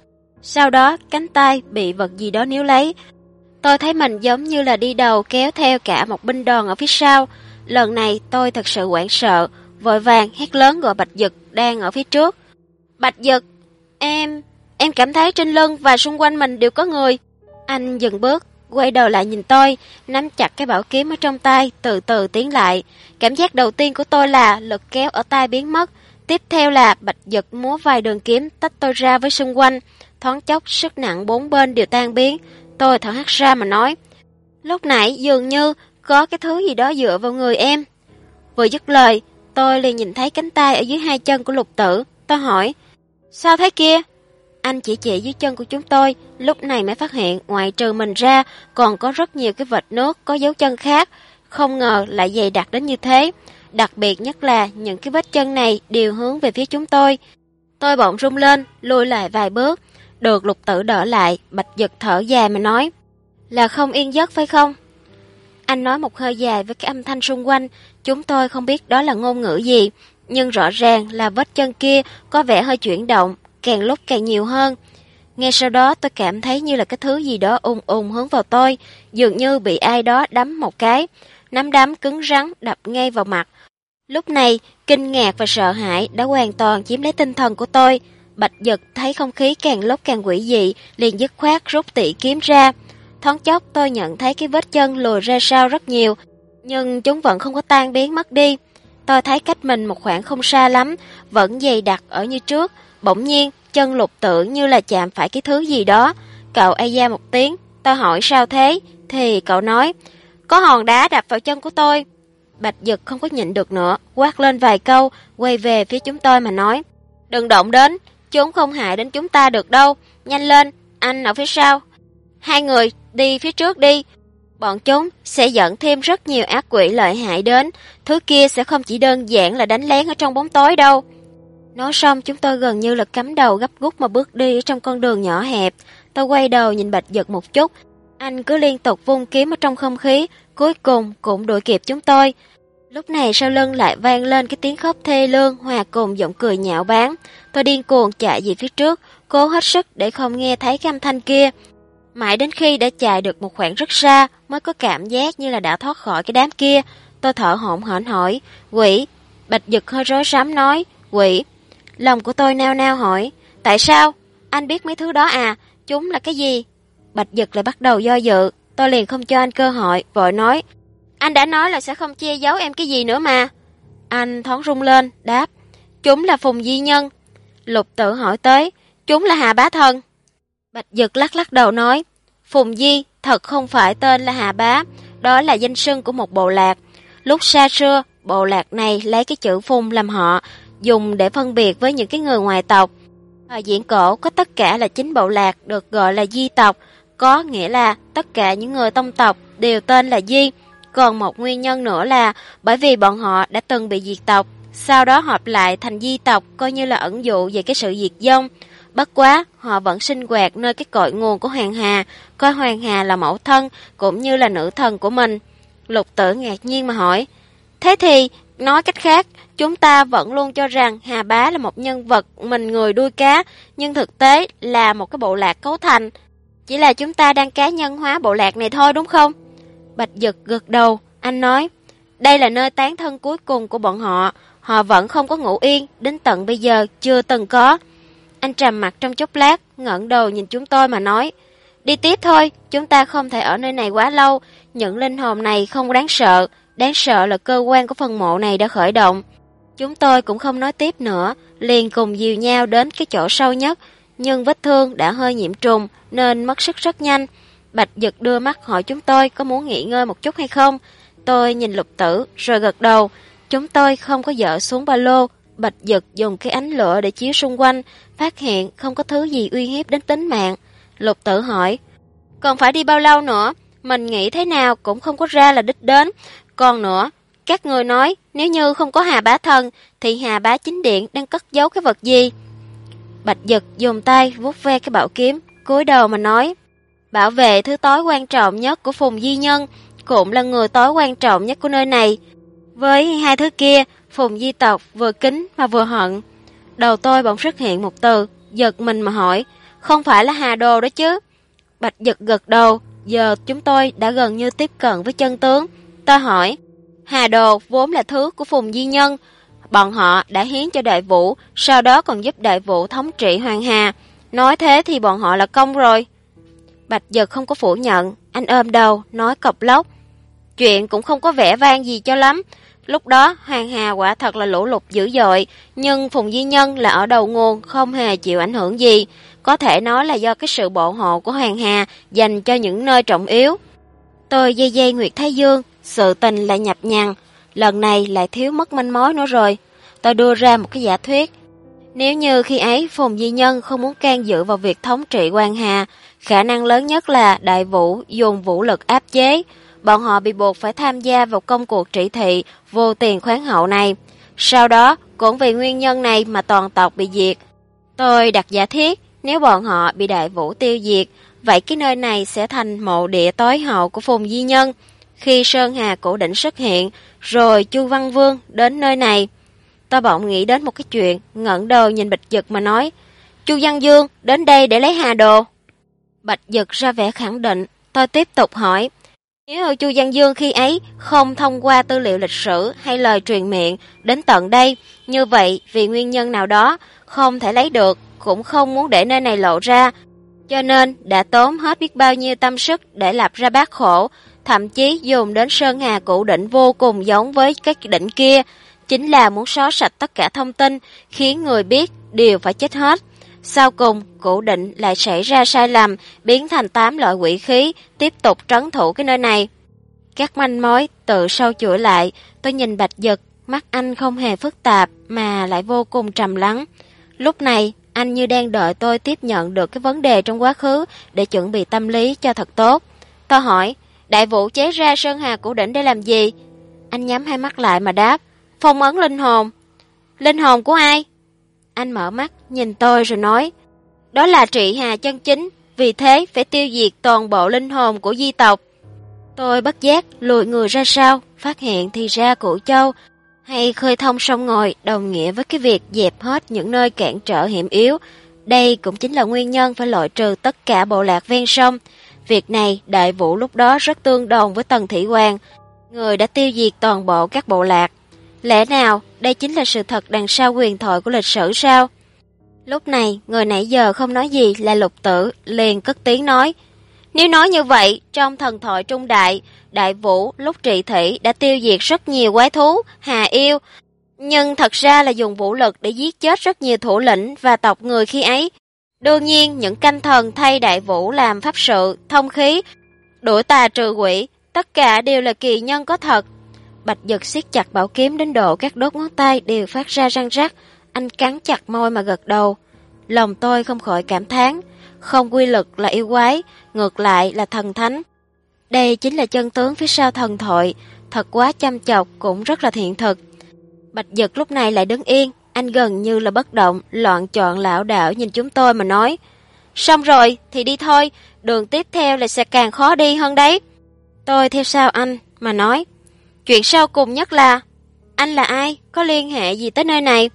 Sau đó cánh tay bị vật gì đó níu lấy. Tôi thấy mình giống như là đi đầu kéo theo cả một binh đoàn ở phía sau. Lần này tôi thật sự hoảng sợ, vội vàng hét lớn gọi Bạch Dực đang ở phía trước. Bạch Dực, em cảm thấy trên lưng và xung quanh mình đều có người. Anh dừng bước, quay đầu lại nhìn tôi, nắm chặt cái bảo kiếm ở trong tay, từ từ tiến lại. Cảm giác đầu tiên của tôi là lực kéo ở tay biến mất. Tiếp theo là Bạch Dực múa vài đường kiếm tách tôi ra với xung quanh. Thoáng chốc sức nặng bốn bên đều tan biến. Tôi thở hắt ra mà nói, lúc nãy dường như có cái thứ gì đó dựa vào người em. Vừa dứt lời, tôi liền nhìn thấy cánh tay ở dưới hai chân của Lục Tử. Tôi hỏi, sao thế kia? Anh chỉ chỉ dưới chân của chúng tôi, lúc này mới phát hiện ngoại trừ mình ra còn có rất nhiều cái vệt nước có dấu chân khác. Không ngờ lại dày đặc đến như thế. Đặc biệt nhất là những cái vết chân này đều hướng về phía chúng tôi. Tôi bỗng rung lên, lùi lại vài bước. Được Lục Tử đỡ lại, Bạch Dực thở dài mà nói, là không yên giấc phải không? Anh nói một hơi dài với cái âm thanh xung quanh, chúng tôi không biết đó là ngôn ngữ gì, nhưng rõ ràng là vết chân kia có vẻ hơi chuyển động, càng lúc càng nhiều hơn. Ngay sau đó tôi cảm thấy như là cái thứ gì đó ùn ùn hướng vào tôi, dường như bị ai đó đấm một cái, nắm đấm cứng rắn đập ngay vào mặt. Lúc này, kinh ngạc và sợ hãi đã hoàn toàn chiếm lấy tinh thần của tôi. Bạch Dực thấy không khí càng lúc càng quỷ dị, liền dứt khoát rút tỉ kiếm ra. Thoáng chốc tôi nhận thấy cái vết chân lùi ra sau rất nhiều, nhưng chúng vẫn không có tan biến mất đi. Tôi thấy cách mình một khoảng không xa lắm, vẫn dày đặc ở như trước. Bỗng nhiên, chân Lục Tử như là chạm phải cái thứ gì đó. Cậu ai da một tiếng, tôi hỏi sao thế, thì cậu nói, có hòn đá đập vào chân của tôi. Bạch Dực không có nhịn được nữa, quát lên vài câu, quay về phía chúng tôi mà nói, đừng động đến, chúng không hại đến chúng ta được đâu, nhanh lên, anh ở phía sau. Hai người đi phía trước đi, bọn chúng sẽ dẫn thêm rất nhiều ác quỷ lợi hại đến, thứ kia sẽ không chỉ đơn giản là đánh lén ở trong bóng tối đâu. Nói xong chúng tôi gần như là cắm đầu gấp rút mà bước đi trong con đường nhỏ hẹp. Tôi quay đầu nhìn Bạch Dực một chút, anh cứ liên tục vung kiếm ở trong không khí, cuối cùng cũng đuổi kịp chúng tôi. Lúc này sau lưng lại vang lên cái tiếng khóc thê lương hòa cùng giọng cười nhạo báng. Tôi điên cuồng chạy về phía trước, cố hết sức để không nghe thấy cái âm thanh kia. Mãi đến khi đã chạy được một khoảng rất xa mới có cảm giác như là đã thoát khỏi cái đám kia. Tôi thở hổn hển hỏi, quỷ. Bạch Dực hơi rối rắm nói, quỷ. Lòng của tôi nao nao hỏi, tại sao? Anh biết mấy thứ đó à? Chúng là cái gì? Bạch Dực lại bắt đầu do dự. Tôi liền không cho anh cơ hội, vội nói, anh đã nói là sẽ không che giấu em cái gì nữa mà. Anh thoáng rung lên, đáp, chúng là Phùng Di Nhân. Lục Tử hỏi tới, chúng là Hà Bá Thân. Bạch Dực lắc lắc đầu nói, Phùng Di thật không phải tên là Hà Bá, đó là danh xưng của một bộ lạc. Lúc xa xưa, bộ lạc này lấy cái chữ Phùng làm họ, dùng để phân biệt với những cái người ngoài tộc. Thời diễn cổ có tất cả là 9 bộ lạc được gọi là Di tộc, có nghĩa là tất cả những người tông tộc đều tên là Di. Còn một nguyên nhân nữa là bởi vì bọn họ đã từng bị diệt tộc, sau đó họp lại thành Di tộc, coi như là ẩn dụ về cái sự diệt vong. Bất quá, họ vẫn sinh hoạt nơi cái cội nguồn của Hoàng Hà, coi Hoàng Hà là mẫu thân cũng như là nữ thần của mình. Lục Tử ngạc nhiên mà hỏi, thế thì, nói cách khác, chúng ta vẫn luôn cho rằng Hà Bá là một nhân vật mình người đuôi cá, nhưng thực tế là một cái bộ lạc cấu thành. Chỉ là chúng ta đang cá nhân hóa bộ lạc này thôi đúng không? Bạch Dực gật đầu, anh nói, đây là nơi tán thân cuối cùng của bọn họ, họ vẫn không có ngủ yên, đến tận bây giờ chưa từng có. Anh trầm mặt trong chốc lát, ngẩng đầu nhìn chúng tôi mà nói, đi tiếp thôi, chúng ta không thể ở nơi này quá lâu, những linh hồn này không đáng sợ là cơ quan của phần mộ này đã khởi động. Chúng tôi cũng không nói tiếp nữa, liền cùng dìu nhau đến cái chỗ sâu nhất, nhưng vết thương đã hơi nhiễm trùng nên mất sức rất nhanh. Bạch Dực đưa mắt hỏi chúng tôi có muốn nghỉ ngơi một chút hay không. Tôi nhìn Lục Tử rồi gật đầu. Chúng tôi không có dỡ xuống ba lô. Bạch Dực dùng cái ánh lửa để chiếu xung quanh, phát hiện không có thứ gì uy hiếp đến tính mạng. Lục Tử hỏi, còn phải đi bao lâu nữa? Mình nghĩ thế nào cũng không có ra là đích đến. Còn nữa, các người nói nếu như không có Hà Bá Thân thì Hà Bá Chính Điện đang cất giấu cái vật gì? Bạch Dực dùng tay vuốt ve cái bảo kiếm, cúi đầu mà nói, bảo vệ thứ tối quan trọng nhất của Phùng Di Nhân, cũng là người tối quan trọng nhất của nơi này. Với hai thứ kia, Phùng Di tộc vừa kính mà vừa hận. Đầu tôi bỗng xuất hiện một từ, giật mình mà hỏi, không phải là Hà Đồ đó chứ? Bạch Dực gật đầu, giờ chúng tôi đã gần như tiếp cận với chân tướng. Tôi hỏi, Hà Đồ vốn là thứ của Phùng Di Nhân, bọn họ đã hiến cho Đại Vũ, sau đó còn giúp Đại Vũ thống trị Hoàng Hà. Nói thế thì bọn họ là công rồi. Bạch Dực không có phủ nhận, anh ôm đầu, nói cộc lốc. Chuyện cũng không có vẻ vang gì cho lắm. Lúc đó Hoàng Hà quả thật là lũ lụt dữ dội, nhưng Phùng Di Nhân là ở đầu nguồn, không hề chịu ảnh hưởng gì. Có thể nói là do cái sự bộ hộ của Hoàng Hà dành cho những nơi trọng yếu. Tôi dây dây Nguyệt Thái Dương, sự tình lại nhập nhằng, lần này lại thiếu mất manh mối nữa rồi. Tôi đưa ra một cái giả thuyết. Nếu như khi ấy Phùng Di Nhân không muốn can dự vào việc thống trị Hoàng Hà, khả năng lớn nhất là Đại Vũ dùng vũ lực áp chế. Bọn họ bị buộc phải tham gia vào công cuộc trị thị vô tiền khoáng hậu này. Sau đó, cũng vì nguyên nhân này mà toàn tộc bị diệt. Tôi đặt giả thiết, nếu bọn họ bị Đại Vũ tiêu diệt, vậy cái nơi này sẽ thành mộ địa tối hậu của Phùng Di Nhân. Khi Sơn Hà Cổ Đỉnh xuất hiện, rồi Chu Văn Vương đến nơi này, tôi bỗng nghĩ đến một cái chuyện, ngẩng đầu nhìn Bạch Dực mà nói, Chu Văn Dương đến đây để lấy Hà Đồ. Bạch Dực ra vẻ khẳng định. Tôi tiếp tục hỏi, nếu Chu Văn Dương khi ấy không thông qua tư liệu lịch sử hay lời truyền miệng đến tận đây, như vậy vì nguyên nhân nào đó không thể lấy được, cũng không muốn để nơi này lộ ra, cho nên đã tốn hết biết bao nhiêu tâm sức để lập ra bát khổ, thậm chí dùng đến sơn hà cụ đỉnh vô cùng giống với cái đỉnh kia, chính là muốn xóa sạch tất cả thông tin, khiến người biết đều phải chết hết. Sau cùng, cụ định lại xảy ra sai lầm, biến thành 8 loại quỷ khí, tiếp tục trấn thủ cái nơi này. Các manh mối tự sâu chuỗi lại, tôi nhìn Bạch Dực, mắt anh không hề phức tạp mà lại vô cùng trầm lắng. Lúc này, anh như đang đợi tôi tiếp nhận được cái vấn đề trong quá khứ để chuẩn bị tâm lý cho thật tốt. Tôi hỏi, đại vũ chế ra sơn hà cổ đỉnh để làm gì? Anh nhắm hai mắt lại mà đáp, phong ấn linh hồn. Linh hồn của ai? Anh mở mắt, nhìn tôi rồi nói, đó là trị hà chân chính, vì thế phải tiêu diệt toàn bộ linh hồn của di tộc. Tôi bất giác lùi người ra sau, phát hiện thì ra Cửu Châu hay khơi thông sông ngòi đồng nghĩa với cái việc dẹp hết những nơi cản trở hiểm yếu. Đây cũng chính là nguyên nhân phải loại trừ tất cả bộ lạc ven sông. Việc này Đại Vũ lúc đó rất tương đồng với Tần Thủy Hoàng, người đã tiêu diệt toàn bộ các bộ lạc. Lẽ nào đây chính là sự thật đằng sau huyền thoại của lịch sử sao? Lúc này, người nãy giờ không nói gì là Lục Tử liền cất tiếng nói, nếu nói như vậy, trong thần thoại trung đại, Đại Vũ lúc trị thủy đã tiêu diệt rất nhiều quái thú, hà yêu, nhưng thật ra là dùng vũ lực để giết chết rất nhiều thủ lĩnh và tộc người khi ấy. Đương nhiên, những canh thần thay Đại Vũ làm pháp sự, thông khí, đuổi tà trừ quỷ, tất cả đều là kỳ nhân có thật. Bạch Dực siết chặt bảo kiếm đến độ các đốt ngón tay đều phát ra răng rắc, anh cắn chặt môi mà gật đầu. Lòng tôi không khỏi cảm thán, không quy lực là yêu quái, ngược lại là thần thánh. Đây chính là chân tướng phía sau thần thoại, thật quá chăm chọc cũng rất là thiện thực. Bạch Dực lúc này lại đứng yên, anh gần như là bất động, loạn trọn lảo đảo nhìn chúng tôi mà nói, xong rồi thì đi thôi, đường tiếp theo là sẽ càng khó đi hơn đấy. Tôi theo sau anh mà nói, chuyện sau cùng nhất là, anh là ai, có liên hệ gì tới nơi này?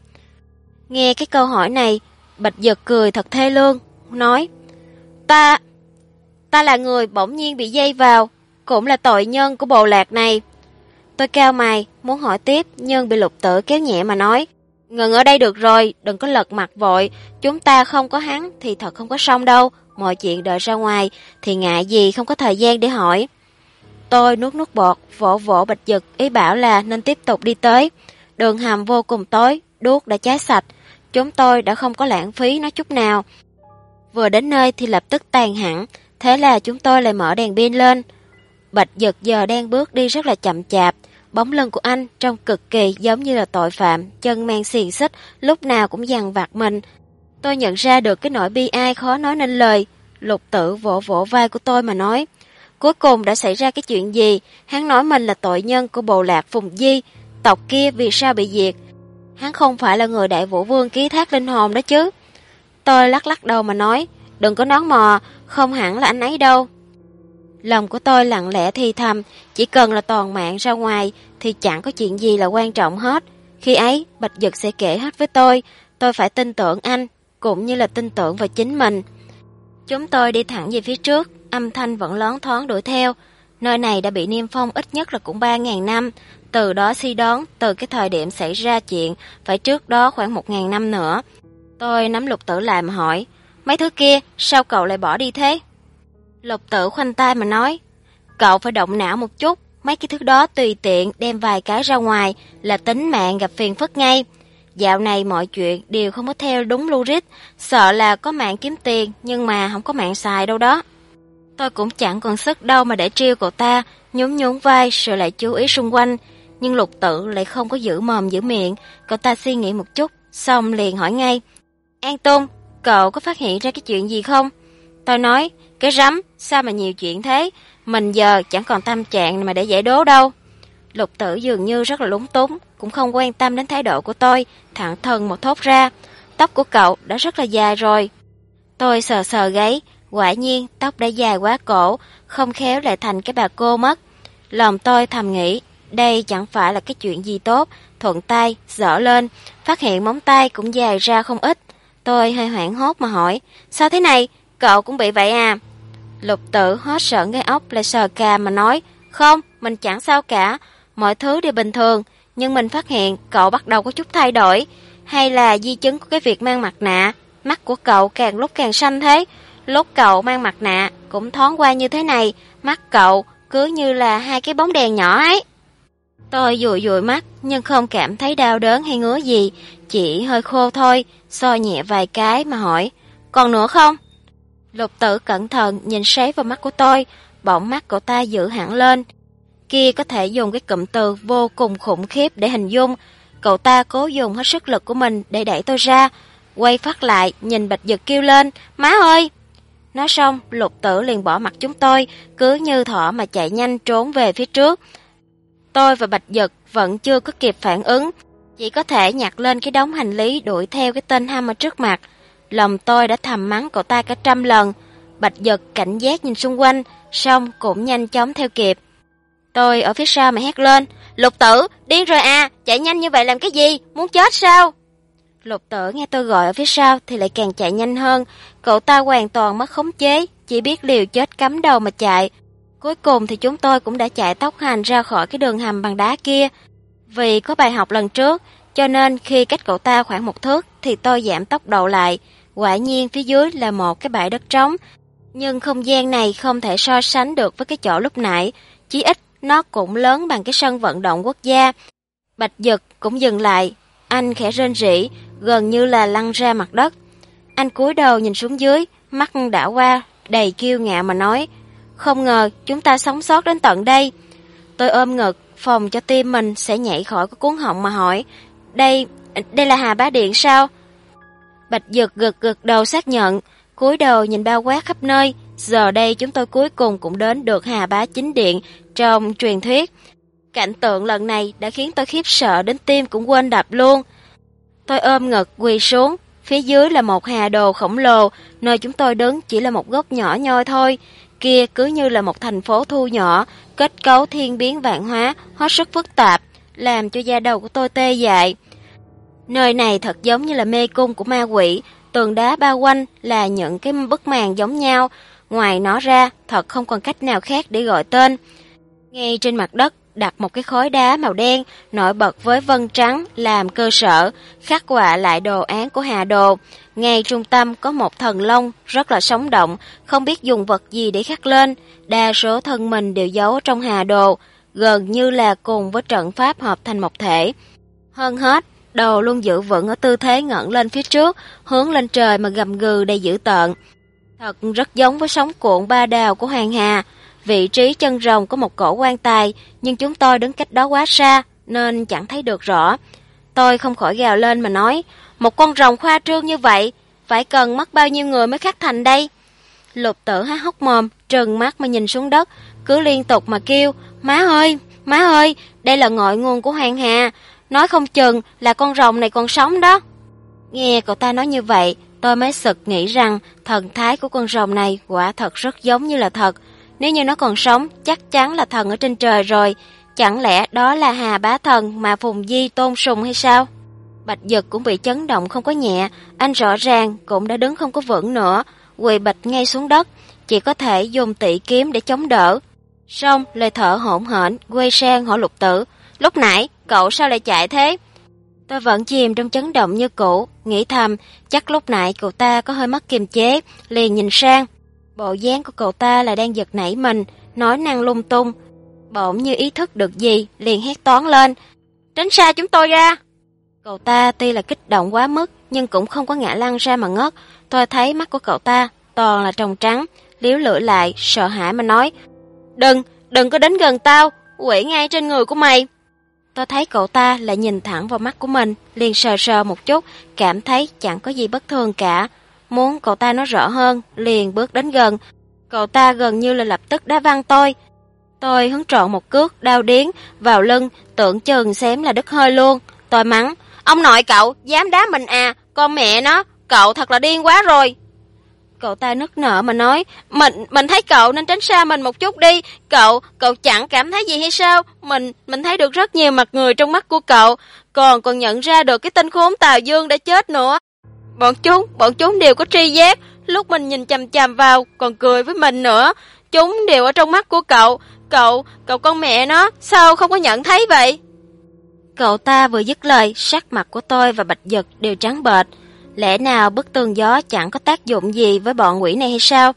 Nghe cái câu hỏi này, Bạch Dực cười thật thê lương, nói, Ta là người bỗng nhiên bị dây vào, cũng là tội nhân của bộ lạc này. Tôi cau mày, muốn hỏi tiếp, nhưng bị Lục Tử kéo nhẹ mà nói, ngừng ở đây được rồi, đừng có lật mặt vội, chúng ta không có hắn thì thật không có xong đâu, mọi chuyện đợi ra ngoài thì ngại gì không có thời gian để hỏi. Tôi nuốt nước bọt, vỗ vỗ Bạch Dực, ý bảo là nên tiếp tục đi tới. Đường hầm vô cùng tối, đuốc đã cháy sạch, chúng tôi đã không có lãng phí nó chút nào. Vừa đến nơi thì lập tức tàn hẳn, thế là chúng tôi lại mở đèn pin lên. Bạch Dực giờ đang bước đi rất là chậm chạp, bóng lưng của anh trông cực kỳ giống như là tội phạm, chân mang xiềng xích, lúc nào cũng dằn vặt mình. Tôi nhận ra được cái nỗi bi ai khó nói nên lời. Lục Tử vỗ vỗ vai của tôi mà nói, cuối cùng đã xảy ra cái chuyện gì? Hắn nói mình là tội nhân của bộ lạc Phùng Di, tộc kia vì sao bị diệt? Hắn không phải là người Đại Vũ Vương ký thác linh hồn đó chứ? Tôi lắc lắc đầu mà nói, đừng có nói mò, không hẳn là anh ấy đâu. Lòng của tôi lặng lẽ thì thầm, chỉ cần là toàn mạng ra ngoài thì chẳng có chuyện gì là quan trọng hết. Khi ấy, Bạch Dực sẽ kể hết với tôi phải tin tưởng anh, cũng như là tin tưởng vào chính mình. Chúng tôi đi thẳng về phía trước, âm thanh vẫn loáng thoáng đuổi theo. Nơi này đã bị niêm phong ít nhất là cũng 3.000 năm, từ đó suy đoán từ cái thời điểm xảy ra chuyện phải trước đó khoảng 1.000 năm nữa. Tôi nắm Lục Tử lại mà hỏi, mấy thứ kia sao cậu lại bỏ đi thế? Lục Tử khoanh tay mà nói, cậu phải động não một chút, mấy cái thứ đó tùy tiện đem vài cái ra ngoài là tính mạng gặp phiền phức ngay. Dạo này mọi chuyện đều không có theo đúng logic, sợ là có mạng kiếm tiền nhưng mà không có mạng xài đâu đó. Tôi cũng chẳng còn sức đâu mà để trêu cậu ta, nhún nhún vai rồi lại chú ý xung quanh. Nhưng Lục Tử lại không có giữ mồm giữ miệng, cậu ta suy nghĩ một chút, xong liền hỏi ngay, An Tung, cậu có phát hiện ra cái chuyện gì không? Tôi nói, cái rắm, sao mà nhiều chuyện thế, mình giờ chẳng còn tâm trạng mà để giải đố đâu. Lục Tử dường như rất là lúng túng, cũng không quan tâm đến thái độ của tôi, thẳng thừng một thốt ra, tóc của cậu đã rất là dài rồi. Tôi sờ sờ gáy, quả nhiên tóc đã dài quá cổ, không khéo lại thành cái bà cô mất. Lòng tôi thầm nghĩ, đây chẳng phải là cái chuyện gì tốt, thuận tay, dở lên, phát hiện móng tay cũng dài ra không ít. Tôi hơi hoảng hốt mà hỏi, sao thế này, cậu cũng bị vậy à? Lục Tử hót sợn cái óc lại sờ cà mà nói, không, mình chẳng sao cả, mọi thứ đều bình thường, nhưng mình phát hiện cậu bắt đầu có chút thay đổi, hay là di chứng của cái việc mang mặt nạ, mắt của cậu càng lúc càng xanh thế. Lúc cậu mang mặt nạ cũng thoáng qua như thế này, mắt cậu cứ như là hai cái bóng đèn nhỏ ấy. Tôi dụi dụi mắt nhưng không cảm thấy đau đớn hay ngứa gì, chỉ hơi khô thôi, xoa nhẹ vài cái mà hỏi, còn nữa không? Lục Tử cẩn thận nhìn sát vào mắt của tôi, bỗng mắt cậu ta dữ hẳn lên. Kia có thể dùng cái cụm từ vô cùng khủng khiếp để hình dung. Cậu ta cố dùng hết sức lực của mình để đẩy tôi ra, quay phát lại nhìn Bạch Dực kêu lên, má ơi! Nói xong, Lục Tử liền bỏ mặt chúng tôi, cứ như thỏ mà chạy nhanh trốn về phía trước. Tôi và Bạch Dực vẫn chưa có kịp phản ứng, chỉ có thể nhặt lên cái đống hành lý đuổi theo cái tên Ham ở trước mặt. Lòng tôi đã thầm mắng cậu ta cả 100 lần. Bạch Dực cảnh giác nhìn xung quanh, xong cũng nhanh chóng theo kịp. Tôi ở phía sau mà hét lên, Lục Tử, điên rồi à, chạy nhanh như vậy làm cái gì, muốn chết sao? Lục Tử nghe tôi gọi ở phía sau thì lại càng chạy nhanh hơn. Cậu ta hoàn toàn mất khống chế, chỉ biết liều chết cắm đầu mà chạy. Cuối cùng thì chúng tôi cũng đã chạy tốc hành ra khỏi cái đường hầm bằng đá kia. Vì có bài học lần trước, cho nên khi cách cậu ta khoảng 1 thước thì tôi giảm tốc độ lại. Quả nhiên phía dưới là một cái bãi đất trống, nhưng không gian này không thể so sánh được với cái chỗ lúc nãy, chí ít nó cũng lớn bằng cái sân vận động quốc gia. Bạch Dực cũng dừng lại, anh khẽ rên rỉ, gần như là lăn ra mặt đất. Anh cúi đầu nhìn xuống dưới, mắt đảo qua, đầy kiêu ngạo mà nói, không ngờ chúng ta sống sót đến tận đây. Tôi ôm ngực, phòng cho tim mình sẽ nhảy khỏi cái cuốn họng mà hỏi, đây là Hà Bá Điện sao? Bạch Dực gật đầu xác nhận, cúi đầu nhìn bao quát khắp nơi. Giờ đây chúng tôi cuối cùng cũng đến được Hà Bá Chính Điện trong truyền thuyết. Cảnh tượng lần này đã khiến tôi khiếp sợ đến tim cũng quên đập luôn. Tôi ôm ngực quỳ xuống, phía dưới là một hà đồ khổng lồ, nơi chúng tôi đứng chỉ là một góc nhỏ nhoi thôi. Kia cứ như là một thành phố thu nhỏ, kết cấu thiên biến vạn hóa, hết sức phức tạp, làm cho da đầu của tôi tê dại. Nơi này thật giống như là mê cung của ma quỷ, tường đá bao quanh là những cái bức màn giống nhau, ngoài nó ra thật không còn cách nào khác để gọi tên. Ngay trên mặt đất đặt một cái khối đá màu đen nổi bật với vân trắng làm cơ sở, khắc họa lại đồ án của Hà Đồ. Ngay trung tâm có một thần long rất là sống động, không biết dùng vật gì để khắc lên. Đa số thân mình đều giấu trong Hà Đồ, gần như là cùng với trận pháp hợp thành một thể. Hơn hết, đầu luôn giữ vững ở tư thế ngẩng lên phía trước, hướng lên trời mà gầm gừ đầy dữ tợn. Thật rất giống với sóng cuộn ba đào của Hoàng Hà. Vị trí chân rồng có một cổ quan tài, nhưng chúng tôi đứng cách đó quá xa nên chẳng thấy được rõ. Tôi không khỏi gào lên mà nói, một con rồng khoa trương như vậy, phải cần mất bao nhiêu người mới khắc thành đây? Lục Tử há hốc mồm, trừng mắt mà nhìn xuống đất, cứ liên tục mà kêu, má ơi, đây là ngọn nguồn của Hoàng Hà, nói không chừng là con rồng này còn sống đó. Nghe cậu ta nói như vậy, tôi mới sực nghĩ rằng thần thái của con rồng này quả thật rất giống như là thật. Nếu như nó còn sống, chắc chắn là thần ở trên trời rồi. Chẳng lẽ đó là Hà Bá Thần mà Phùng Di tôn sùng hay sao? Bạch Dực cũng bị chấn động không có nhẹ, anh rõ ràng cũng đã đứng không có vững nữa, quỳ bịch ngay xuống đất, chỉ có thể dùng tỵ kiếm để chống đỡ. Xong lời thở hổn hển, quay sang hỏi Lục Tử, lúc nãy cậu sao lại chạy thế? Tôi vẫn chìm trong chấn động như cũ, nghĩ thầm chắc lúc nãy cậu ta có hơi mất kiềm chế, liền nhìn sang. Bộ dáng của cậu ta là đang giật nảy mình, nói năng lung tung. Bỗng như ý thức được gì, liền hét toáng lên, tránh xa chúng tôi ra. Cậu ta tuy là kích động quá mức, nhưng cũng không có ngã lăn ra mà ngất. Tôi thấy mắt của cậu ta toàn là tròng trắng, liếu lưỡi lại, sợ hãi mà nói, đừng có đến gần tao, quỷ ngay trên người của mày. Tôi thấy cậu ta lại nhìn thẳng vào mắt của mình, liền sờ sờ một chút, cảm thấy chẳng có gì bất thường cả. Muốn cậu ta nói rõ hơn, liền bước đến gần. Cậu ta gần như là lập tức đá văng tôi. Tôi hứng trọn một cước đau điếng vào lưng, tưởng chừng xém là đứt hơi luôn. Tôi mắng, ông nội cậu dám đá mình à, con mẹ nó, cậu thật là điên quá rồi. Cậu ta nức nở mà nói, mình thấy cậu nên tránh xa mình một chút đi, cậu chẳng cảm thấy gì hay sao? Mình thấy được rất nhiều mặt người trong mắt của cậu, còn nhận ra được cái tên khốn Tào Dương đã chết nữa. Bọn chúng đều có tri giác, lúc mình nhìn chằm chằm vào còn cười với mình nữa. Chúng đều ở trong mắt của cậu con mẹ nó, sao không có nhận thấy vậy? Cậu ta vừa dứt lời, sắc mặt của tôi và Bạch Dực đều trắng bệch. Lẽ nào bức tường gió chẳng có tác dụng gì với bọn quỷ này hay sao?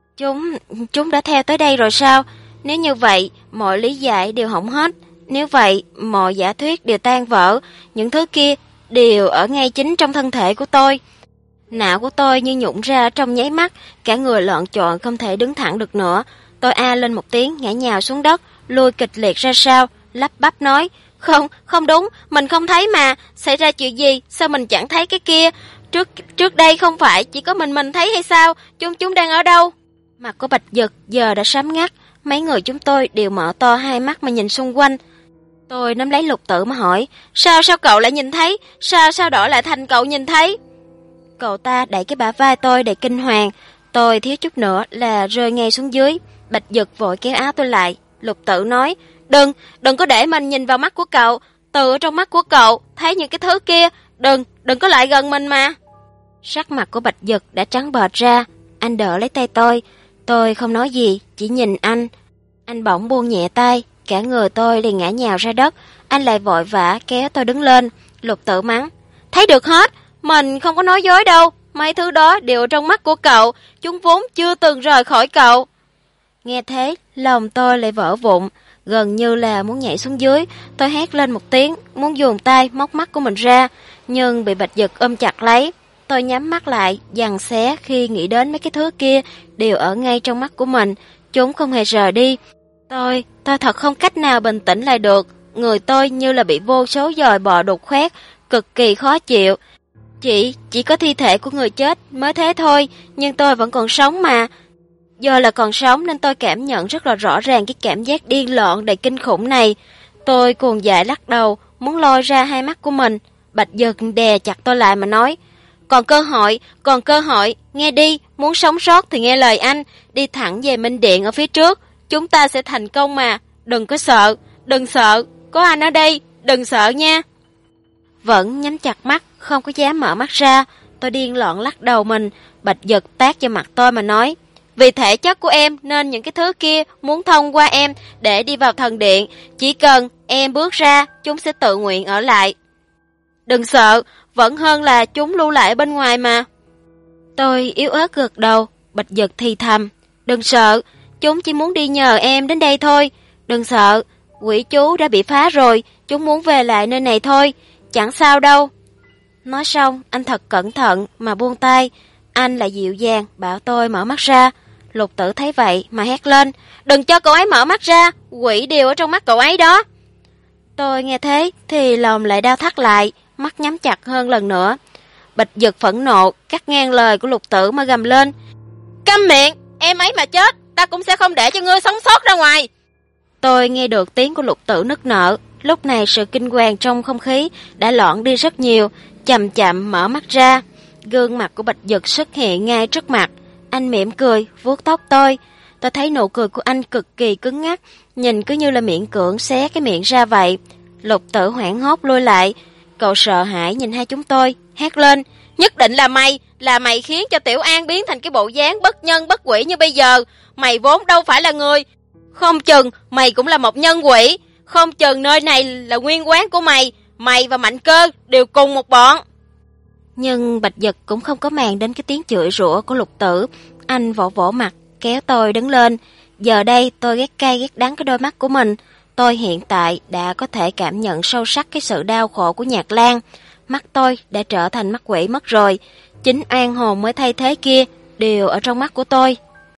Chúng đã theo tới đây rồi sao? Nếu như vậy, mọi lý giải đều hỏng hết. Nếu vậy, mọi giả thuyết đều tan vỡ. Những thứ kia đều ở ngay chính trong thân thể của tôi. Não của tôi như nhũn ra trong nháy mắt, cả người lợn chọn không thể đứng thẳng được nữa. Tôi a lên một tiếng, ngã nhào xuống đất, lùi kịch liệt ra sau, lắp bắp nói: Không đúng, mình không thấy mà, xảy ra chuyện gì, sao mình chẳng thấy cái kia? Trước đây không phải chỉ có mình thấy hay sao? Chúng đang ở đâu? Mặt của Bạch Dực giờ đã sám ngắt, mấy người chúng tôi đều mở to hai mắt mà nhìn xung quanh. Tôi nắm lấy Lục Tử mà hỏi: Sao cậu lại nhìn thấy? Sao đổi lại thành cậu nhìn thấy? Cậu ta đẩy cái bả vai tôi đầy kinh hoàng, tôi thiếu chút nữa là rơi ngay xuống dưới. Bạch Dực vội kéo áo tôi lại. Lục Tử nói: Đừng có để mình nhìn vào mắt của cậu, từ trong mắt của cậu thấy những cái thứ kia, đừng có lại gần mình mà. Sắc mặt của Bạch Dực đã trắng bệch ra, anh đỡ lấy tay tôi không nói gì, chỉ nhìn anh. Anh bỗng buông nhẹ tay, cả người tôi liền ngã nhào ra đất, anh lại vội vã kéo tôi đứng lên. Lục Tử mắng: Thấy được hết, mình không có nói dối đâu, mấy thứ đó đều trong mắt của cậu, chúng vốn chưa từng rời khỏi cậu. Nghe thế, lòng tôi lại vỡ vụn, gần như là muốn nhảy xuống dưới. Tôi hét lên một tiếng, muốn dùng tay móc mắt của mình ra, nhưng bị Bạch Dực ôm chặt lấy. Tôi nhắm mắt lại, giằng xé khi nghĩ đến mấy cái thứ kia đều ở ngay trong mắt của mình, chúng không hề rời đi. Tôi thật không cách nào bình tĩnh lại được, người tôi như là bị vô số giòi bọ đục khoét, cực kỳ khó chịu. Chỉ có thi thể của người chết mới thế thôi, nhưng tôi vẫn còn sống mà. Do là còn sống nên tôi cảm nhận rất là rõ ràng cái cảm giác điên loạn đầy kinh khủng này. Tôi cuồng dại lắc đầu, muốn lôi ra hai mắt của mình. Bạch Dực đè chặt tôi lại mà nói: Còn cơ hội, nghe đi, muốn sống sót thì nghe lời anh, đi thẳng về Minh Điện ở phía trước, chúng ta sẽ thành công mà, đừng sợ, có anh ở đây, đừng sợ nha. Vẫn nhắm chặt mắt, không có dám mở mắt ra, tôi điên loạn lắc đầu mình. Bạch Dực tát vào mặt tôi mà nói: Vì thể chất của em nên những cái thứ kia muốn thông qua em để đi vào thần điện, chỉ cần em bước ra, chúng sẽ tự nguyện ở lại. Đừng sợ, vẫn hơn là chúng lưu lại ở bên ngoài mà. Tôi yếu ớt gật đầu. Bạch Dực thì thầm: Đừng sợ, chúng chỉ muốn đi nhờ em đến đây thôi. Đừng sợ, quỷ chú đã bị phá rồi, chúng muốn về lại nơi này thôi, chẳng sao đâu. Nói xong, anh thật cẩn thận mà buông tay. Anh lại dịu dàng bảo tôi mở mắt ra. Lục Tử thấy vậy mà hét lên: Đừng cho cậu ấy mở mắt ra, quỷ đều ở trong mắt cậu ấy đó. Tôi nghe thế thì lòng lại đau thắt lại, mắt nhắm chặt hơn lần nữa. Bạch Dực phẫn nộ cắt ngang lời của Lục Tử mà gầm lên: Câm miệng, em ấy mà chết, ta cũng sẽ không để cho ngươi sống sót ra ngoài. Tôi nghe được tiếng của Lục Tử nức nở. Lúc này sự kinh hoàng trong không khí đã loãng đi rất nhiều. Chậm chậm mở mắt ra, gương mặt của Bạch Dực xuất hiện ngay trước mặt. Anh mỉm cười, vuốt tóc tôi. Tôi thấy nụ cười của anh cực kỳ cứng ngắc, nhìn cứ như là miễn cưỡng xé cái miệng ra vậy. Lục Tử hoảng hốt lui lại. Cậu sợ hãi nhìn hai chúng tôi, hét lên: Nhất định là mày khiến cho Tiểu An biến thành cái bộ dáng bất nhân bất quỷ như bây giờ. Mày vốn đâu phải là người, không chừng mày cũng là một nhân quỷ, không chừng nơi này là nguyên quán của mày, mày và Mạnh Cơ đều cùng một bọn. Nhưng Bạch Dực cũng không có màng đến cái tiếng chửi rủa của Lục Tử. Anh vỗ vỗ mặt, kéo tôi đứng lên. Giờ đây tôi ghét cay ghét đắng cái đôi mắt của mình. Tôi hiện tại đã có thể cảm nhận sâu sắc cái sự đau khổ của Nhạc Lan. Mắt tôi đã trở thành mắt quỷ mất rồi. Chính oan hồn mới thay thế kia đều ở trong mắt của tôi.